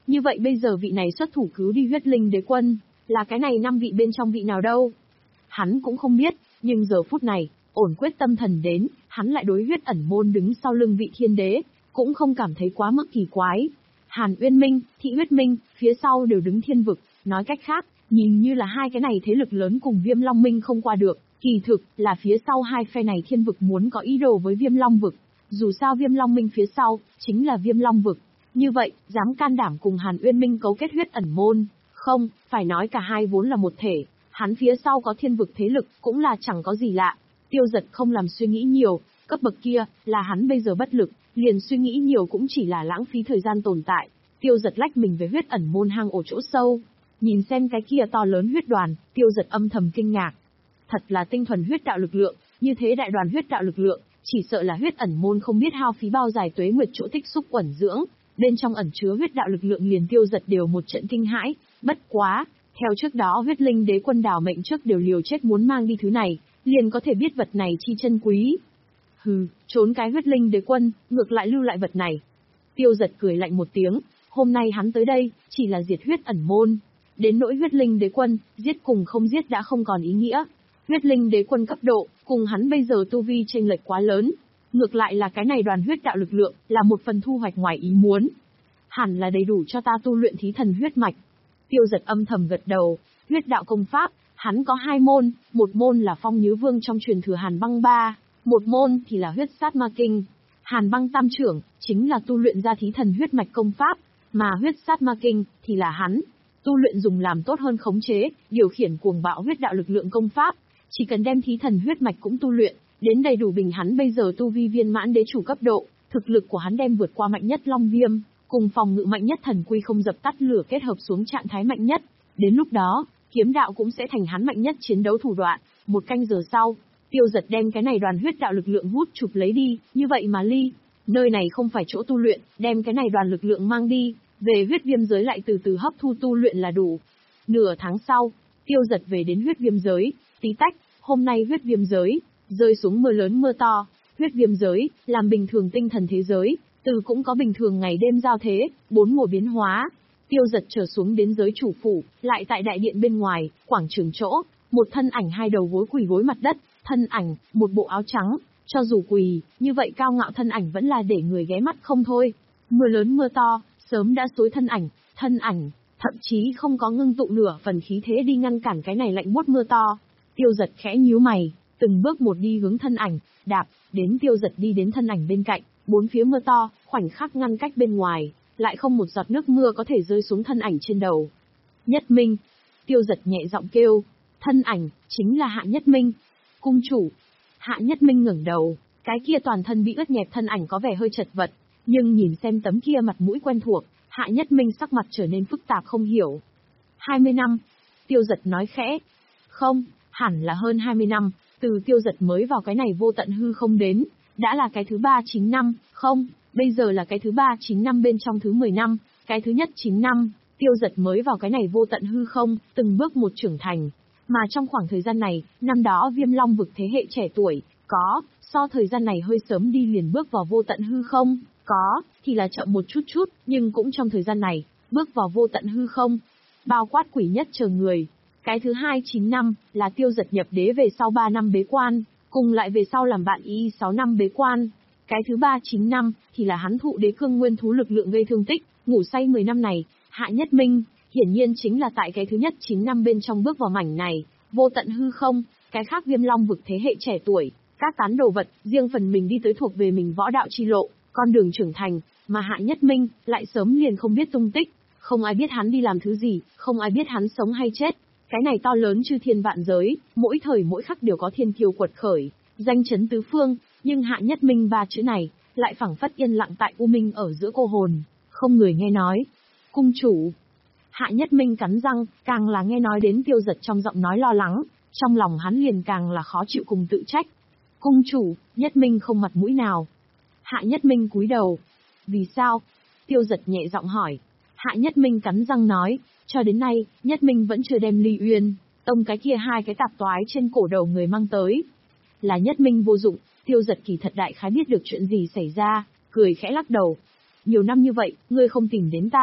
Như vậy bây giờ vị này xuất thủ cứu đi huyết linh đế quân, là cái này năm vị bên trong vị nào đâu? Hắn cũng không biết, nhưng giờ phút này, ổn quyết tâm thần đến, hắn lại đối huyết ẩn môn đứng sau lưng vị thiên đế, cũng không cảm thấy quá mức kỳ quái. Hàn Uyên Minh, Thị Huyết Minh, phía sau đều đứng thiên vực, nói cách khác, nhìn như là hai cái này thế lực lớn cùng Viêm Long Minh không qua được, kỳ thực là phía sau hai phe này thiên vực muốn có ý đồ với Viêm Long vực. Dù sao Viêm Long Minh phía sau, chính là Viêm Long vực. Như vậy, dám can đảm cùng Hàn Uyên Minh cấu kết huyết ẩn môn, không, phải nói cả hai vốn là một thể, hắn phía sau có thiên vực thế lực, cũng là chẳng có gì lạ. Tiêu Dật không làm suy nghĩ nhiều, cấp bậc kia, là hắn bây giờ bất lực, liền suy nghĩ nhiều cũng chỉ là lãng phí thời gian tồn tại. Tiêu Dật lách mình về huyết ẩn môn hang ổ chỗ sâu, nhìn xem cái kia to lớn huyết đoàn, Tiêu Dật âm thầm kinh ngạc. Thật là tinh thuần huyết đạo lực lượng, như thế đại đoàn huyết đạo lực lượng, chỉ sợ là huyết ẩn môn không biết hao phí bao dài tuế nguyệt chỗ tích xúc quẩn dưỡng, bên trong ẩn chứa huyết đạo lực lượng liền Tiêu Dật đều một trận kinh hãi, bất quá, theo trước đó huyết linh đế quân đảo mệnh trước đều liều chết muốn mang đi thứ này, liền có thể biết vật này chi chân quý. Hừ, trốn cái huyết linh đế quân, ngược lại lưu lại vật này. Tiêu Dật cười lạnh một tiếng, hôm nay hắn tới đây, chỉ là diệt huyết ẩn môn. Đến nỗi huyết linh đế quân, giết cùng không giết đã không còn ý nghĩa. Huyết linh đế quân cấp độ, cùng hắn bây giờ tu vi chênh lệch quá lớn. Ngược lại là cái này đoàn huyết đạo lực lượng, là một phần thu hoạch ngoài ý muốn. Hẳn là đầy đủ cho ta tu luyện thí thần huyết mạch. Tiêu Dật âm thầm gật đầu, huyết đạo công pháp, hắn có hai môn, một môn là Phong Nhứ Vương trong truyền thừa Hàn Băng Ba, một môn thì là huyết sát ma kinh. Hàn Băng Tam trưởng, chính là tu luyện ra thí thần huyết mạch công pháp, mà huyết sát ma kinh, thì là hắn, tu luyện dùng làm tốt hơn khống chế, điều khiển cuồng bạo huyết đạo lực lượng công pháp. Chỉ cần đem thí thần huyết mạch cũng tu luyện, đến đầy đủ bình hắn bây giờ tu vi viên mãn đế chủ cấp độ, thực lực của hắn đem vượt qua mạnh nhất Long Viêm, cùng phòng ngự mạnh nhất thần quy không dập tắt lửa kết hợp xuống trạng thái mạnh nhất. Đến lúc đó, kiếm đạo cũng sẽ thành hắn mạnh nhất chiến đấu thủ đoạn. Một canh giờ sau, Tiêu Dật đem cái này đoàn huyết đạo lực lượng hút chụp lấy đi, như vậy mà ly. Nơi này không phải chỗ tu luyện, đem cái này đoàn lực lượng mang đi, về huyết viêm giới lại từ từ hấp thu tu luyện là đủ. Nửa tháng sau, Tiêu Dật về đến huyết viêm giới, tí tách, hôm nay huyết viêm giới, rơi xuống mưa lớn mưa to, huyết viêm giới, làm bình thường tinh thần thế giới, từ cũng có bình thường ngày đêm giao thế, bốn mùa biến hóa. Tiêu Dật trở xuống đến giới chủ phủ, lại tại đại điện bên ngoài, quảng trường chỗ, một thân ảnh hai đầu gối quỳ gối mặt đất, thân ảnh, một bộ áo trắng, cho dù quỳ, như vậy cao ngạo thân ảnh vẫn là để người ghé mắt không thôi. Mưa lớn mưa to, sớm đã xối thân ảnh, thân ảnh, thậm chí không có ngưng tụ nửa phần khí thế đi ngăn cản cái này lạnh buốt mưa to. Tiêu Dật khẽ nhíu mày, từng bước một đi hướng thân ảnh, đạp, đến Tiêu Dật đi đến thân ảnh bên cạnh, bốn phía mưa to, khoảnh khắc ngăn cách bên ngoài, lại không một giọt nước mưa có thể rơi xuống thân ảnh trên đầu. Nhất Minh, Tiêu Dật nhẹ giọng kêu, thân ảnh, chính là Hạ Nhất Minh. Cung chủ, Hạ Nhất Minh ngẩng đầu, cái kia toàn thân bị ướt nhẹp thân ảnh có vẻ hơi chật vật, nhưng nhìn xem tấm kia mặt mũi quen thuộc, Hạ Nhất Minh sắc mặt trở nên phức tạp không hiểu. hai mươi năm, Tiêu Dật nói khẽ. Không, hẳn là hơn hai mươi năm, từ Tiêu Dật mới vào cái này vô tận hư không đến, đã là cái thứ ba chín năm, không, bây giờ là cái thứ ba chín năm bên trong thứ mười năm, cái thứ nhất chín năm, Tiêu Dật mới vào cái này vô tận hư không, từng bước một trưởng thành. Mà trong khoảng thời gian này, năm đó Viêm Long vực thế hệ trẻ tuổi, có, so thời gian này hơi sớm đi liền bước vào vô tận hư không, có, thì là chậm một chút chút, nhưng cũng trong thời gian này, bước vào vô tận hư không. Bao quát quỷ nhất chờ người. Cái thứ hai chín năm, là Tiêu Dật nhập đế về sau ba năm bế quan, cùng lại về sau làm bạn y sáu năm bế quan. Cái thứ ba chín năm, thì là hắn thụ đế cương nguyên thú lực lượng gây thương tích, ngủ say mười năm này, Hạ Nhất Minh, hiển nhiên chính là tại cái thứ nhất chín năm bên trong bước vào mảnh này, vô tận hư không, cái khác Viêm Long vực thế hệ trẻ tuổi, các tán đồ vật, riêng phần mình đi tới thuộc về mình võ đạo chi lộ, con đường trưởng thành, mà Hạ Nhất Minh, lại sớm liền không biết tung tích, không ai biết hắn đi làm thứ gì, không ai biết hắn sống hay chết. Cái này to lớn chư thiên vạn giới, mỗi thời mỗi khắc đều có thiên kiêu quật khởi, danh chấn tứ phương, nhưng Hạ Nhất Minh ba chữ này, lại phảng phất yên lặng tại u minh ở giữa cô hồn, không người nghe nói. Cung chủ. Hạ Nhất Minh cắn răng, càng là nghe nói đến Tiêu Dật trong giọng nói lo lắng, trong lòng hắn liền càng là khó chịu cùng tự trách. Cung chủ, Nhất Minh không mặt mũi nào. Hạ Nhất Minh cúi đầu. Vì sao? Tiêu Dật nhẹ giọng hỏi. Hạ Nhất Minh cắn răng nói, cho đến nay, Nhất Minh vẫn chưa đem Ly Uyên, tông cái kia hai cái tạp toái trên cổ đầu người mang tới. Là Nhất Minh vô dụng, Tiêu Dật kỳ thật đại khái biết được chuyện gì xảy ra, cười khẽ lắc đầu. Nhiều năm như vậy, ngươi không tìm đến ta,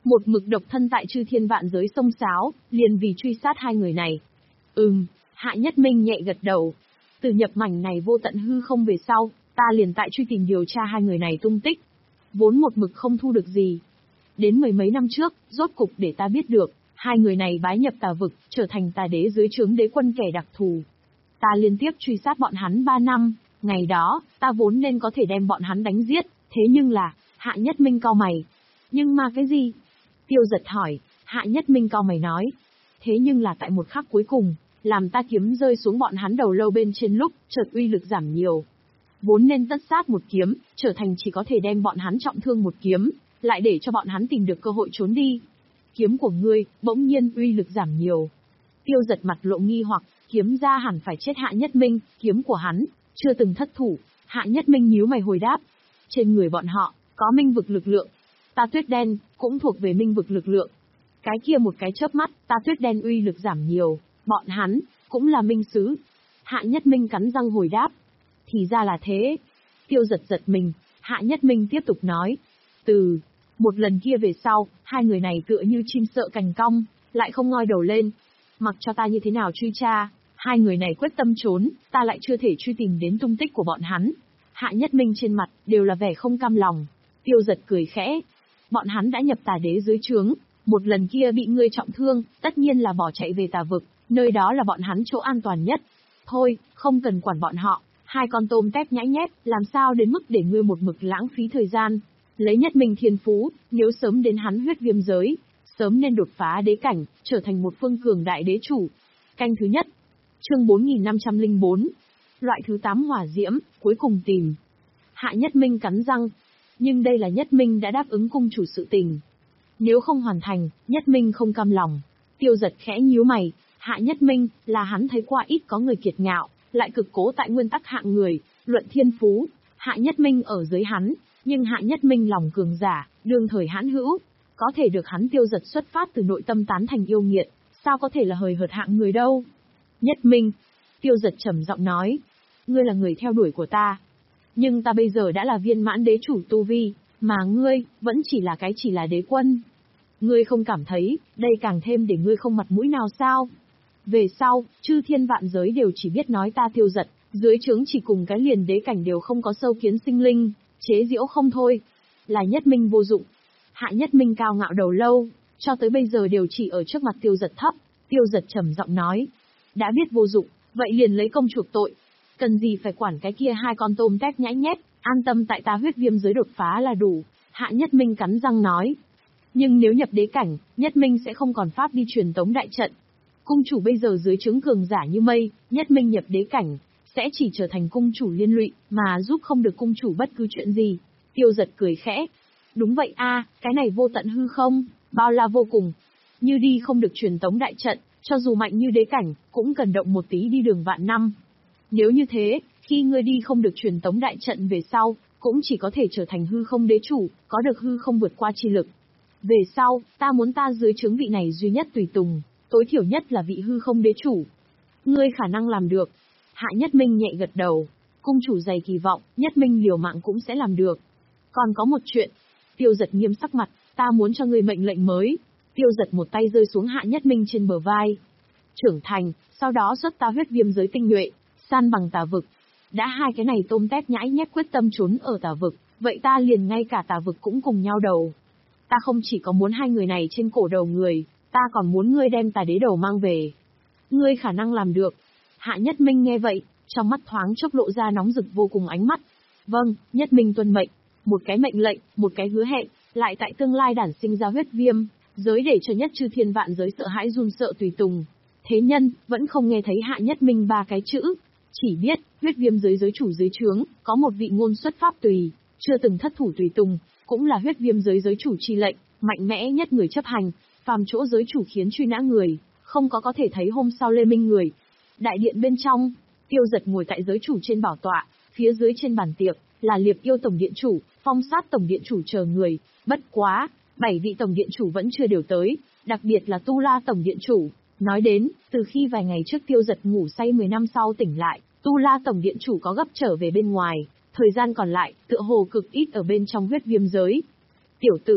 Một mực độc thân tại chư thiên vạn giới sông sáo, liền vì truy sát hai người này. Ừm, Hạ Nhất Minh nhẹ gật đầu. Từ nhập mảnh này vô tận hư không về sau, ta liền tại truy tìm điều tra hai người này tung tích. Vốn một mực không thu được gì. Đến mười mấy năm trước, rốt cục để ta biết được, hai người này bái nhập tà vực, trở thành tà đế dưới trướng đế quân kẻ đặc thù. Ta liên tiếp truy sát bọn hắn ba năm, ngày đó, ta vốn nên có thể đem bọn hắn đánh giết, thế nhưng là, Hạ Nhất Minh cau mày. Nhưng mà cái gì? Tiêu Giật hỏi. Hạ Nhất Minh cau mày nói. Thế nhưng là tại một khắc cuối cùng, làm ta kiếm rơi xuống bọn hắn đầu lâu bên trên lúc, chợt uy lực giảm nhiều. Vốn nên tất sát một kiếm, trở thành chỉ có thể đem bọn hắn trọng thương một kiếm, lại để cho bọn hắn tìm được cơ hội trốn đi. Kiếm của ngươi, bỗng nhiên uy lực giảm nhiều. Tiêu Giật mặt lộ nghi hoặc, kiếm ra hẳn phải chết Hạ Nhất Minh, kiếm của hắn, chưa từng thất thủ. Hạ Nhất Minh nhíu mày hồi đáp. Trên người bọn họ, có minh vực lực lượng. Ta tuyết đen, cũng thuộc về minh vực lực lượng. Cái kia một cái chớp mắt, ta tuyết đen uy lực giảm nhiều, bọn hắn, cũng là minh sứ. Hạ Nhất Minh cắn răng hồi đáp. Thì ra là thế. Tiêu Giật giật mình, Hạ Nhất Minh tiếp tục nói. Từ một lần kia về sau, hai người này tựa như chim sợ cành cong, lại không ngoi đầu lên. Mặc cho ta như thế nào truy tra, hai người này quyết tâm trốn, ta lại chưa thể truy tìm đến tung tích của bọn hắn. Hạ Nhất Minh trên mặt, đều là vẻ không cam lòng. Tiêu Giật cười khẽ. Bọn hắn đã nhập tà đế dưới trướng, một lần kia bị ngươi trọng thương, tất nhiên là bỏ chạy về tà vực, nơi đó là bọn hắn chỗ an toàn nhất. Thôi, không cần quản bọn họ, hai con tôm tép nhãi nhép, làm sao đến mức để ngươi một mực lãng phí thời gian. Lấy Nhất Minh thiên phú, nếu sớm đến hắn huyết viêm giới, sớm nên đột phá đế cảnh, trở thành một phương cường đại đế chủ. Canh thứ nhất, chương bốn nghìn năm trăm lẻ bốn, loại thứ tám hỏa diễm, cuối cùng tìm. Hạ Nhất Minh cắn răng, nhưng đây là Nhất Minh đã đáp ứng cung chủ sự tình. Nếu không hoàn thành, Nhất Minh không cam lòng. Tiêu Giật khẽ nhíu mày, Hạ Nhất Minh, là hắn thấy qua ít có người kiệt ngạo, lại cực cố tại nguyên tắc hạng người, luận thiên phú. Hạ Nhất Minh ở dưới hắn, nhưng Hạ Nhất Minh lòng cường giả, đương thời hãn hữu, có thể được hắn Tiêu Giật xuất phát từ nội tâm tán thành yêu nghiệt, sao có thể là hời hợt hạng người đâu. Nhất Minh, Tiêu Giật trầm giọng nói, ngươi là người theo đuổi của ta. Nhưng ta bây giờ đã là viên mãn đế chủ tu vi, mà ngươi, vẫn chỉ là cái chỉ là đế quân. Ngươi không cảm thấy, đây càng thêm để ngươi không mặt mũi nào sao? Về sau, chư thiên vạn giới đều chỉ biết nói ta Tiêu Giật, dưới trướng chỉ cùng cái liền đế cảnh đều không có sâu kiến sinh linh, chế giễu không thôi. Là Nhất Minh vô dụng. Hạ Nhất Minh cao ngạo đầu lâu, cho tới bây giờ đều chỉ ở trước mặt Tiêu Giật thấp. Tiêu Giật trầm giọng nói, đã biết vô dụng, vậy liền lấy công chuộc tội. Cần gì phải quản cái kia hai con tôm tép nhãi nhép, an tâm tại ta huyết viêm giới đột phá là đủ. Hạ Nhất Minh cắn răng nói. Nhưng nếu nhập đế cảnh, Nhất Minh sẽ không còn pháp đi truyền tống đại trận. Cung chủ bây giờ dưới trướng cường giả như mây, Nhất Minh nhập đế cảnh, sẽ chỉ trở thành cung chủ liên lụy, mà giúp không được cung chủ bất cứ chuyện gì. Tiêu Giật cười khẽ. Đúng vậy a, cái này vô tận hư không, bao la vô cùng. Như đi không được truyền tống đại trận, cho dù mạnh như đế cảnh, cũng cần động một tí đi đường vạn năm. Nếu như thế, khi ngươi đi không được truyền tống đại trận về sau, cũng chỉ có thể trở thành hư không đế chủ, có được hư không vượt qua chi lực. Về sau, ta muốn ta dưới trướng vị này duy nhất tùy tùng, tối thiểu nhất là vị hư không đế chủ. Ngươi khả năng làm được. Hạ Nhất Minh nhẹ gật đầu. Cung chủ dày kỳ vọng, Nhất Minh liều mạng cũng sẽ làm được. Còn có một chuyện. Tiêu Giật nghiêm sắc mặt, ta muốn cho ngươi mệnh lệnh mới. Tiêu Giật một tay rơi xuống Hạ Nhất Minh trên bờ vai. Trưởng thành, sau đó xuất ta huyết viêm giới tinh nhuệ, san bằng tà vực. Đã hai cái này tôm tép nhãi nhép quyết tâm trốn ở tà vực, vậy ta liền ngay cả tà vực cũng cùng nhau đầu. Ta không chỉ có muốn hai người này trên cổ đầu người, ta còn muốn ngươi đem tà đế đầu mang về. Ngươi khả năng làm được. Hạ Nhất Minh nghe vậy, trong mắt thoáng chốc lộ ra nóng rực vô cùng ánh mắt. Vâng, Nhất Minh tuân mệnh. Một cái mệnh lệnh, một cái hứa hẹn, lại tại tương lai đản sinh ra huyết viêm, giới để cho nhất chư thiên vạn giới sợ hãi run sợ tùy tùng. Thế nhân, vẫn không nghe thấy Hạ Nhất Minh ba cái chữ. Chỉ biết, huyết viêm giới giới chủ dưới trướng, có một vị ngôn xuất pháp tùy, chưa từng thất thủ tùy tùng, cũng là huyết viêm giới giới chủ chi lệnh, mạnh mẽ nhất người chấp hành, phàm chỗ giới chủ khiến truy nã người, không có có thể thấy hôm sau lê minh người. Đại điện bên trong, Tiêu Giật ngồi tại giới chủ trên bảo tọa, phía dưới trên bàn tiệc, là Liệp Yêu tổng điện chủ, Phong Sát tổng điện chủ chờ người, bất quá, bảy vị tổng điện chủ vẫn chưa đều tới, đặc biệt là Tu La tổng điện chủ. Nói đến, từ khi vài ngày trước Tiêu Giật ngủ say mười năm sau tỉnh lại, Tu La tổng điện chủ có gấp trở về bên ngoài, thời gian còn lại, tựa hồ cực ít ở bên trong huyết viêm giới. Tiểu tử,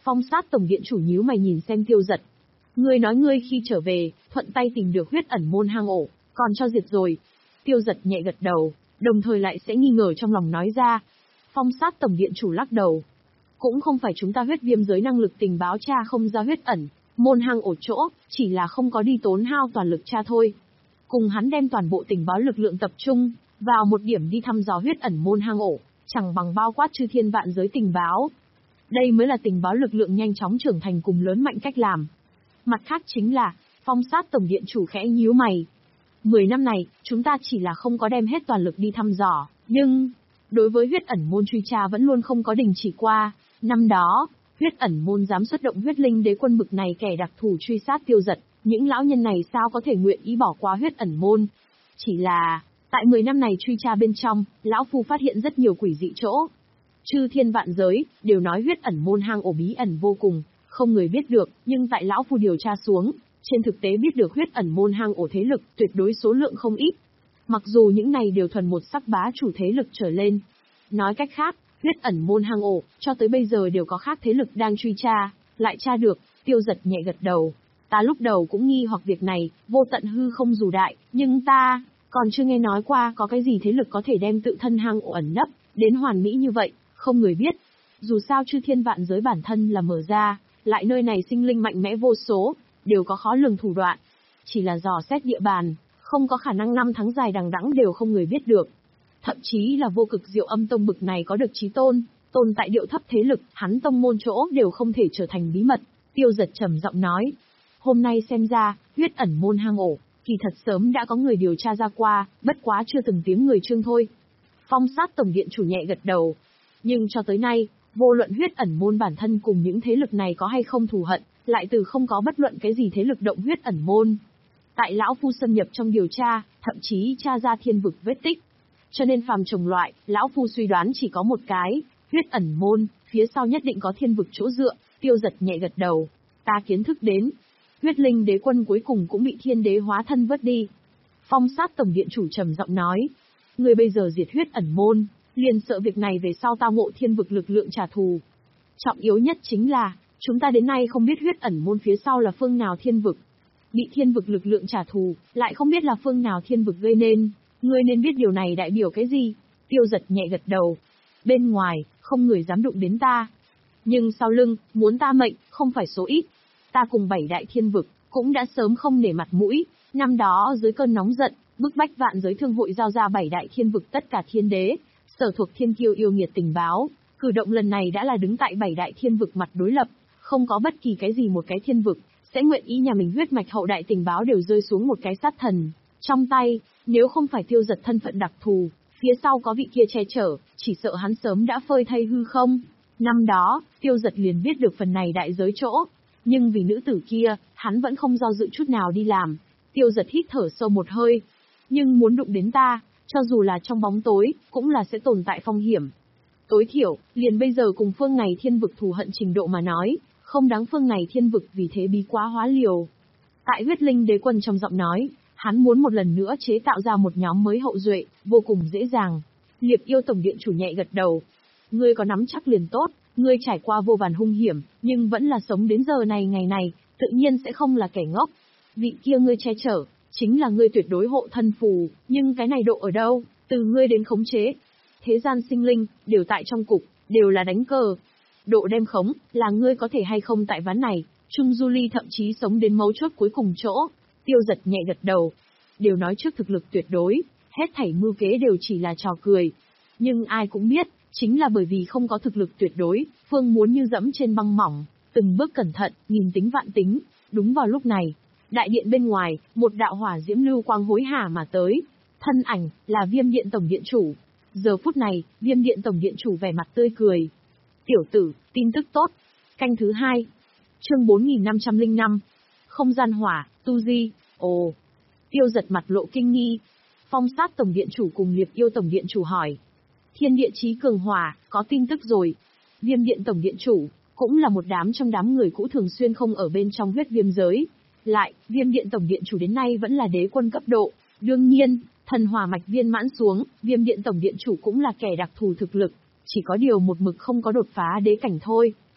Phong sát tổng điện chủ nhíu mày nhìn xem Tiêu Giật. Ngươi nói ngươi khi trở về, thuận tay tìm được huyết ẩn môn hang ổ, còn cho diệt rồi. Tiêu Giật nhẹ gật đầu, đồng thời lại sẽ nghi ngờ trong lòng nói ra. Phong sát tổng điện chủ lắc đầu. Cũng không phải chúng ta huyết viêm giới năng lực tình báo tra không ra huyết ẩn môn hang ổ chỗ, chỉ là không có đi tốn hao toàn lực tra thôi. Cùng hắn đem toàn bộ tình báo lực lượng tập trung vào một điểm đi thăm dò huyết ẩn môn hang ổ, chẳng bằng bao quát chư thiên vạn giới tình báo. Đây mới là tình báo lực lượng nhanh chóng trưởng thành cùng lớn mạnh cách làm. Mặt khác chính là, phong sát tổng điện chủ khẽ nhíu mày. Mười năm này, chúng ta chỉ là không có đem hết toàn lực đi thăm dò, nhưng đối với huyết ẩn môn truy tra vẫn luôn không có đình chỉ qua. Năm đó, huyết ẩn môn dám xuất động huyết linh đế quân bực này kẻ đặc thù truy sát Tiêu Giật, những lão nhân này sao có thể nguyện ý bỏ qua huyết ẩn môn. Chỉ là, tại mười năm này truy tra bên trong, lão phu phát hiện rất nhiều quỷ dị chỗ. Chư thiên vạn giới, đều nói huyết ẩn môn hang ổ bí ẩn vô cùng, không người biết được, nhưng tại lão phu điều tra xuống, trên thực tế biết được huyết ẩn môn hang ổ thế lực tuyệt đối số lượng không ít. Mặc dù những này đều thuần một sắc bá chủ thế lực trở lên. Nói cách khác, huyết ẩn môn hang ổ, cho tới bây giờ đều có khác thế lực đang truy tra, lại tra được. Tiêu Giật nhẹ gật đầu. Ta lúc đầu cũng nghi hoặc việc này, vô tận hư không dù đại, nhưng ta còn chưa nghe nói qua có cái gì thế lực có thể đem tự thân hang ổ ẩn nấp đến hoàn mỹ như vậy, không người biết. Dù sao chư thiên vạn giới bản thân là mở ra, lại nơi này sinh linh mạnh mẽ vô số, đều có khó lường thủ đoạn. Chỉ là dò xét địa bàn, không có khả năng năm tháng dài đằng đẵng đều không người biết được. Thậm chí là vô cực diệu âm tông bực này có được chí tôn, tồn tại điệu thấp thế lực, hắn tông môn chỗ đều không thể trở thành bí mật. Tiêu Giật trầm giọng nói. Hôm nay xem ra, huyết ẩn môn hang ổ, kỳ thật sớm đã có người điều tra ra qua, bất quá chưa từng tiếng người trương thôi. Phong sát tổng điện chủ nhẹ gật đầu. Nhưng cho tới nay, vô luận huyết ẩn môn bản thân cùng những thế lực này có hay không thù hận, lại từ không có bất luận cái gì thế lực động huyết ẩn môn. Tại lão phu xâm nhập trong điều tra, thậm chí tra ra thiên vực vết tích. Cho nên phàm chủng loại, lão phu suy đoán chỉ có một cái, huyết ẩn môn, phía sau nhất định có thiên vực chỗ dựa. Tiêu Giật nhẹ gật đầu. Ta kiến thức đến, huyết linh đế quân cuối cùng cũng bị thiên đế hóa thân vớt đi. Phong sát tổng điện chủ trầm giọng nói. Người bây giờ diệt huyết ẩn môn, liền sợ việc này về sau tao ngộ thiên vực lực lượng trả thù. Trọng yếu nhất chính là, chúng ta đến nay không biết huyết ẩn môn phía sau là phương nào thiên vực. Bị thiên vực lực lượng trả thù, lại không biết là phương nào thiên vực gây nên. Ngươi nên biết điều này đại biểu cái gì? Tiêu Giật nhẹ gật đầu. Bên ngoài, không người dám đụng đến ta. Nhưng sau lưng, muốn ta mệnh, không phải số ít. Ta cùng bảy đại thiên vực, cũng đã sớm không nể mặt mũi. Năm đó dưới cơn nóng giận, bức bách vạn giới thương hội giao ra bảy đại thiên vực tất cả thiên đế, sở thuộc thiên kiêu yêu nghiệt tình báo. Cử động lần này đã là đứng tại bảy đại thiên vực mặt đối lập, không có bất kỳ cái gì một cái thiên vực sẽ nguyện ý nhà mình huyết mạch hậu đại tình báo đều rơi xuống một cái sát thần trong tay. Nếu không phải Tiêu Giật thân phận đặc thù, phía sau có vị kia che chở, chỉ sợ hắn sớm đã phơi thay hư không. Năm đó, Tiêu Giật liền biết được phần này đại giới chỗ, nhưng vì nữ tử kia, hắn vẫn không do dự chút nào đi làm. Tiêu Giật hít thở sâu một hơi. Nhưng muốn đụng đến ta, cho dù là trong bóng tối, cũng là sẽ tồn tại phong hiểm. Tối thiểu, liền bây giờ cùng phương này thiên vực thù hận trình độ mà nói, không đáng phương này thiên vực vì thế bí quá hóa liều. Tại huyết linh đế quân trong giọng nói, hắn muốn một lần nữa chế tạo ra một nhóm mới hậu duệ, vô cùng dễ dàng. Liệp yêu tổng điện chủ nhẹ gật đầu. Ngươi có nắm chắc liền tốt, ngươi trải qua vô vàn hung hiểm, nhưng vẫn là sống đến giờ này ngày này, tự nhiên sẽ không là kẻ ngốc. Vị kia ngươi che chở, chính là ngươi tuyệt đối hộ thân phù, nhưng cái này độ ở đâu, từ ngươi đến khống chế. Thế gian sinh linh, đều tại trong cục, đều là đánh cờ. Độ đem khống, là ngươi có thể hay không tại ván này. Trung Du Ly thậm chí sống đến mấu chốt cuối cùng chỗ. Tiêu Giật nhẹ gật đầu. Đều nói trước thực lực tuyệt đối, hết thảy mưu kế đều chỉ là trò cười. Nhưng ai cũng biết, chính là bởi vì không có thực lực tuyệt đối, Phương muốn như dẫm trên băng mỏng, từng bước cẩn thận, nghìn tính vạn tính. Đúng vào lúc này, đại điện bên ngoài, một đạo hỏa diễm lưu quang hối hả mà tới. Thân ảnh, là Viêm Điện Tổng Điện Chủ. Giờ phút này, Viêm Điện Tổng Điện Chủ vẻ mặt tươi cười. Tiểu tử, tin tức tốt. Canh thứ hai. Chương bốn nghìn năm trăm lẻ năm. Không gian hỏa, tu di, ồ. Tiêu Giật mặt lộ kinh nghi. Phong sát Tổng Điện Chủ cùng Liệp yêu Tổng Điện Chủ hỏi. Thiên địa chí cường hỏa, có tin tức rồi. Viêm Điện Tổng Điện Chủ, cũng là một đám trong đám người cũ thường xuyên không ở bên trong huyết viêm giới. Lại, Viêm Điện Tổng Điện Chủ đến nay vẫn là đế quân cấp độ. Đương nhiên, thần hỏa mạch viên mãn xuống, Viêm Điện Tổng Điện Chủ cũng là kẻ đặc thù thực lực. Chỉ có điều một mực không có đột phá đế cảnh thôi.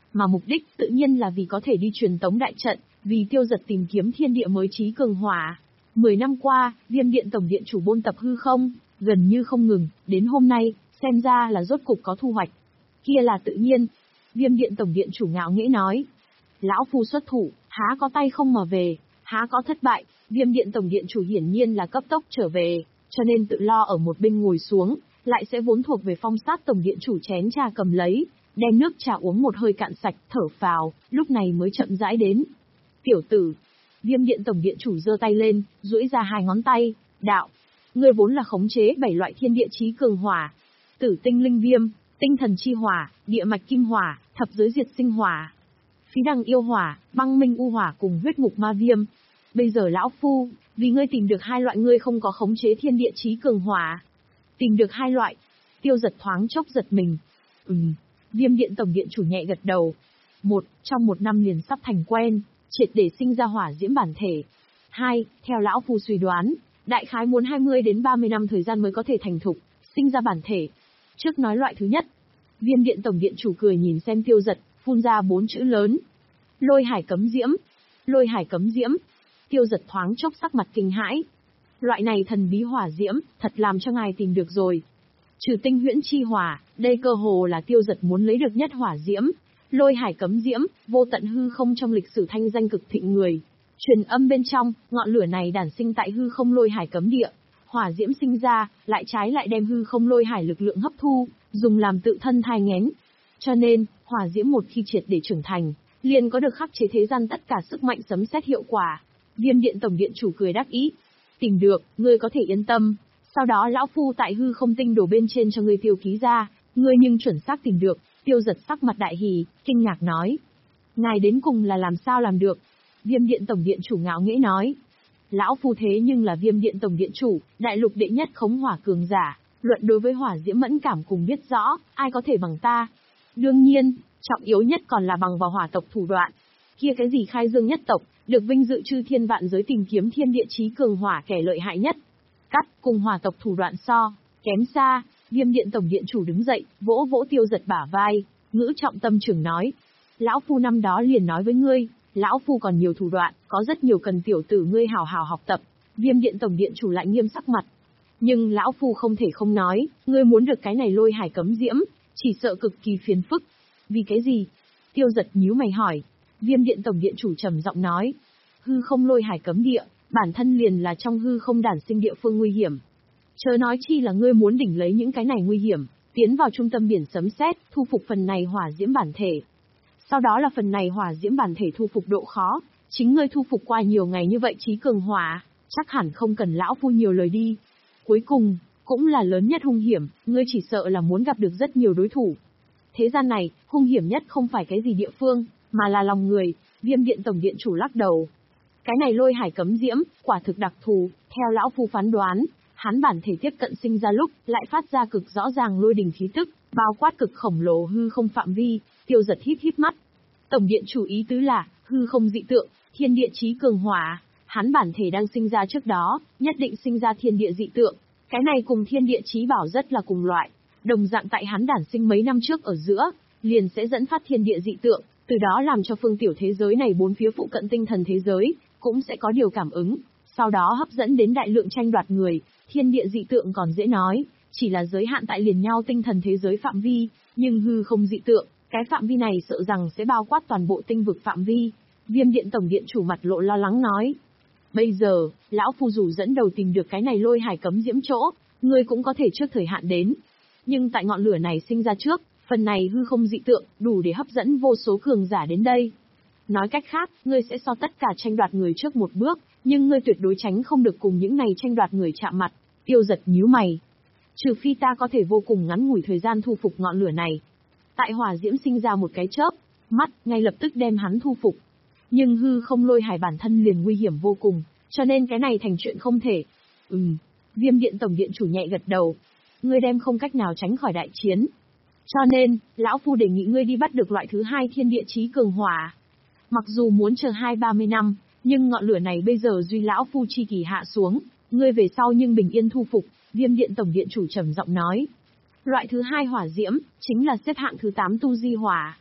mà mục đích tự nhiên là vì có thể đi truyền tống đại trận, vì Tiêu Dật tìm kiếm thiên địa mới trí cường hỏa. Mười năm qua, Viêm Điện tổng điện chủ bôn tập hư không, gần như không ngừng, đến hôm nay, xem ra là rốt cục có thu hoạch. Kia là tự nhiên. Viêm Điện tổng điện chủ ngạo nghễ nói. Lão phu xuất thủ, há có tay không mà về, há có thất bại. Viêm Điện tổng điện chủ hiển nhiên là cấp tốc trở về, cho nên tự lo ở một bên ngồi xuống, lại sẽ vốn thuộc về Phong Sát tổng điện chủ chén trà cầm lấy, đem nước trà uống một hơi cạn sạch, thở phào, lúc này mới chậm rãi đến. Tiểu tử. Viêm Điện tổng điện chủ giơ tay lên, duỗi ra hai ngón tay, đạo. Ngươi vốn là khống chế bảy loại thiên địa chí cường hỏa. Tử tinh linh viêm, tinh thần chi hỏa, địa mạch kim hỏa, thập giới diệt sinh hỏa, phí đằng yêu hỏa, băng minh u hỏa cùng huyết ngục ma viêm. Bây giờ lão phu, vì ngươi tìm được hai loại ngươi không có khống chế thiên địa chí cường hỏa. Tìm được hai loại. Tiêu Dật thoáng chốc giật mình. Ừm, Viêm Điện tổng điện chủ nhẹ gật đầu. Một, trong một năm liền sắp thành quen, triệt để sinh ra hỏa diễm bản thể. Hai, theo lão phu suy đoán, đại khái muốn hai mươi đến ba mươi năm thời gian mới có thể thành thục, sinh ra bản thể. Trước nói loại thứ nhất. Viêm Điện tổng điện chủ cười nhìn xem Tiêu Dật, phun ra bốn chữ lớn. Lôi hải cấm diễm. Lôi hải cấm diễm. Tiêu Dật thoáng chốc sắc mặt kinh hãi. Loại này thần bí hỏa diễm, thật làm cho ngài tìm được rồi. Trừ tinh huyễn chi hỏa, đây cơ hồ là Tiêu Dật muốn lấy được nhất hỏa diễm. Lôi hải cấm diễm, vô tận hư không trong lịch sử thanh danh cực thịnh người. Truyền âm bên trong, ngọn lửa này đản sinh tại hư không lôi hải cấm địa. Hỏa diễm sinh ra, lại trái lại đem hư không lôi hải lực lượng hấp thu, dùng làm tự thân thai nghén. Cho nên, hỏa diễm một khi triệt để trưởng thành, liền có được khắc chế thế gian tất cả sức mạnh sấm sét hiệu quả. Viêm Điện tổng điện chủ cười đắc ý. Tìm được, ngươi có thể yên tâm. Sau đó lão phu tại hư không tinh đồ bên trên cho ngươi tiêu ký ra, ngươi nhưng chuẩn xác tìm được. Tiêu Dật sắc mặt đại hỉ, kinh ngạc nói. Ngài đến cùng là làm sao làm được? Viêm Điện tổng điện chủ ngạo nghễ nói. Lão phu thế nhưng là Viêm Điện tổng điện chủ, đại lục đệ nhất khống hỏa cường giả, luận đối với hỏa diễm mẫn cảm cùng biết rõ, ai có thể bằng ta. Đương nhiên, trọng yếu nhất còn là bằng vào hỏa tộc thủ đoạn. Kia cái gì khai dương nhất tộc, được vinh dự chư thiên vạn giới tìm kiếm thiên địa chí cường hỏa kẻ lợi hại nhất. Cắt, cùng hỏa tộc thủ đoạn so, kém xa. Viêm Điện tổng điện chủ đứng dậy, vỗ vỗ Tiêu Dật bả vai, ngữ trọng tâm trường nói. Lão phu năm đó liền nói với ngươi, lão phu còn nhiều thủ đoạn, có rất nhiều cần tiểu tử ngươi hào hào học tập. Viêm Điện tổng điện chủ lại nghiêm sắc mặt. Nhưng lão phu không thể không nói, ngươi muốn được cái này lôi hải cấm diễm, chỉ sợ cực kỳ phiền phức. Vì cái gì? Tiêu Dật nhíu mày hỏi. Viêm Điện tổng điện chủ trầm giọng nói. Hư không lôi hải cấm địa, bản thân liền là trong hư không đản sinh địa phương nguy hiểm. Chớ nói chi là ngươi muốn đỉnh lấy những cái này nguy hiểm, tiến vào trung tâm biển sấm sét, thu phục phần này hỏa diễm bản thể. Sau đó là phần này hỏa diễm bản thể thu phục độ khó, chính ngươi thu phục qua nhiều ngày như vậy chí cường hỏa, chắc hẳn không cần lão phu nhiều lời đi. Cuối cùng, cũng là lớn nhất hung hiểm, ngươi chỉ sợ là muốn gặp được rất nhiều đối thủ. Thế gian này, hung hiểm nhất không phải cái gì địa phương, mà là lòng người. Viêm Điện tổng điện chủ lắc đầu. Cái này lôi hải cấm diễm, quả thực đặc thù, theo lão phu phán đoán, hắn bản thể tiếp cận sinh ra lúc, lại phát ra cực rõ ràng lôi đình khí tức, bao quát cực khổng lồ hư không phạm vi. Tiêu Dật híp híp mắt. Tổng điện chủ ý tứ là, hư không dị tượng, thiên địa chí cường hỏa, hắn bản thể đang sinh ra trước đó, nhất định sinh ra thiên địa dị tượng. Cái này cùng thiên địa chí bảo rất là cùng loại, đồng dạng tại hắn đản sinh mấy năm trước ở giữa, liền sẽ dẫn phát thiên địa dị tượng, từ đó làm cho phương tiểu thế giới này bốn phía phụ cận tinh thần thế giới, cũng sẽ có điều cảm ứng, sau đó hấp dẫn đến đại lượng tranh đoạt người. Thiên địa dị tượng còn dễ nói, chỉ là giới hạn tại liền nhau tinh thần thế giới phạm vi, nhưng hư không dị tượng, cái phạm vi này sợ rằng sẽ bao quát toàn bộ tinh vực phạm vi. Viêm Điện tổng điện chủ mặt lộ lo lắng nói. Bây giờ, lão phu dù dẫn đầu tìm được cái này lôi hải cấm diễm chỗ, ngươi cũng có thể trước thời hạn đến. Nhưng tại ngọn lửa này sinh ra trước, phần này hư không dị tượng, đủ để hấp dẫn vô số cường giả đến đây. Nói cách khác, ngươi sẽ so tất cả tranh đoạt người trước một bước, nhưng ngươi tuyệt đối tránh không được cùng những này tranh đoạt người chạm mặt. Tiêu Dật nhíu mày. Trừ phi ta có thể vô cùng ngắn ngủi thời gian thu phục ngọn lửa này. Tại hỏa diễm sinh ra một cái chớp, mắt, ngay lập tức đem hắn thu phục. Nhưng hư không lôi hải bản thân liền nguy hiểm vô cùng, cho nên cái này thành chuyện không thể. Ừm, Viêm Điện tổng điện chủ nhẹ gật đầu. Ngươi đem không cách nào tránh khỏi đại chiến. Cho nên, lão phu đề nghị ngươi đi bắt được loại thứ hai thiên địa chí cường hỏa. Mặc dù muốn chờ hai ba mươi năm, nhưng ngọn lửa này bây giờ duy lão phu chi kỳ hạ xuống, ngươi về sau nhưng bình yên thu phục. Viêm Điện tổng điện chủ trầm giọng nói. Loại thứ hai hỏa diễm, chính là xếp hạng thứ tám tu di hỏa.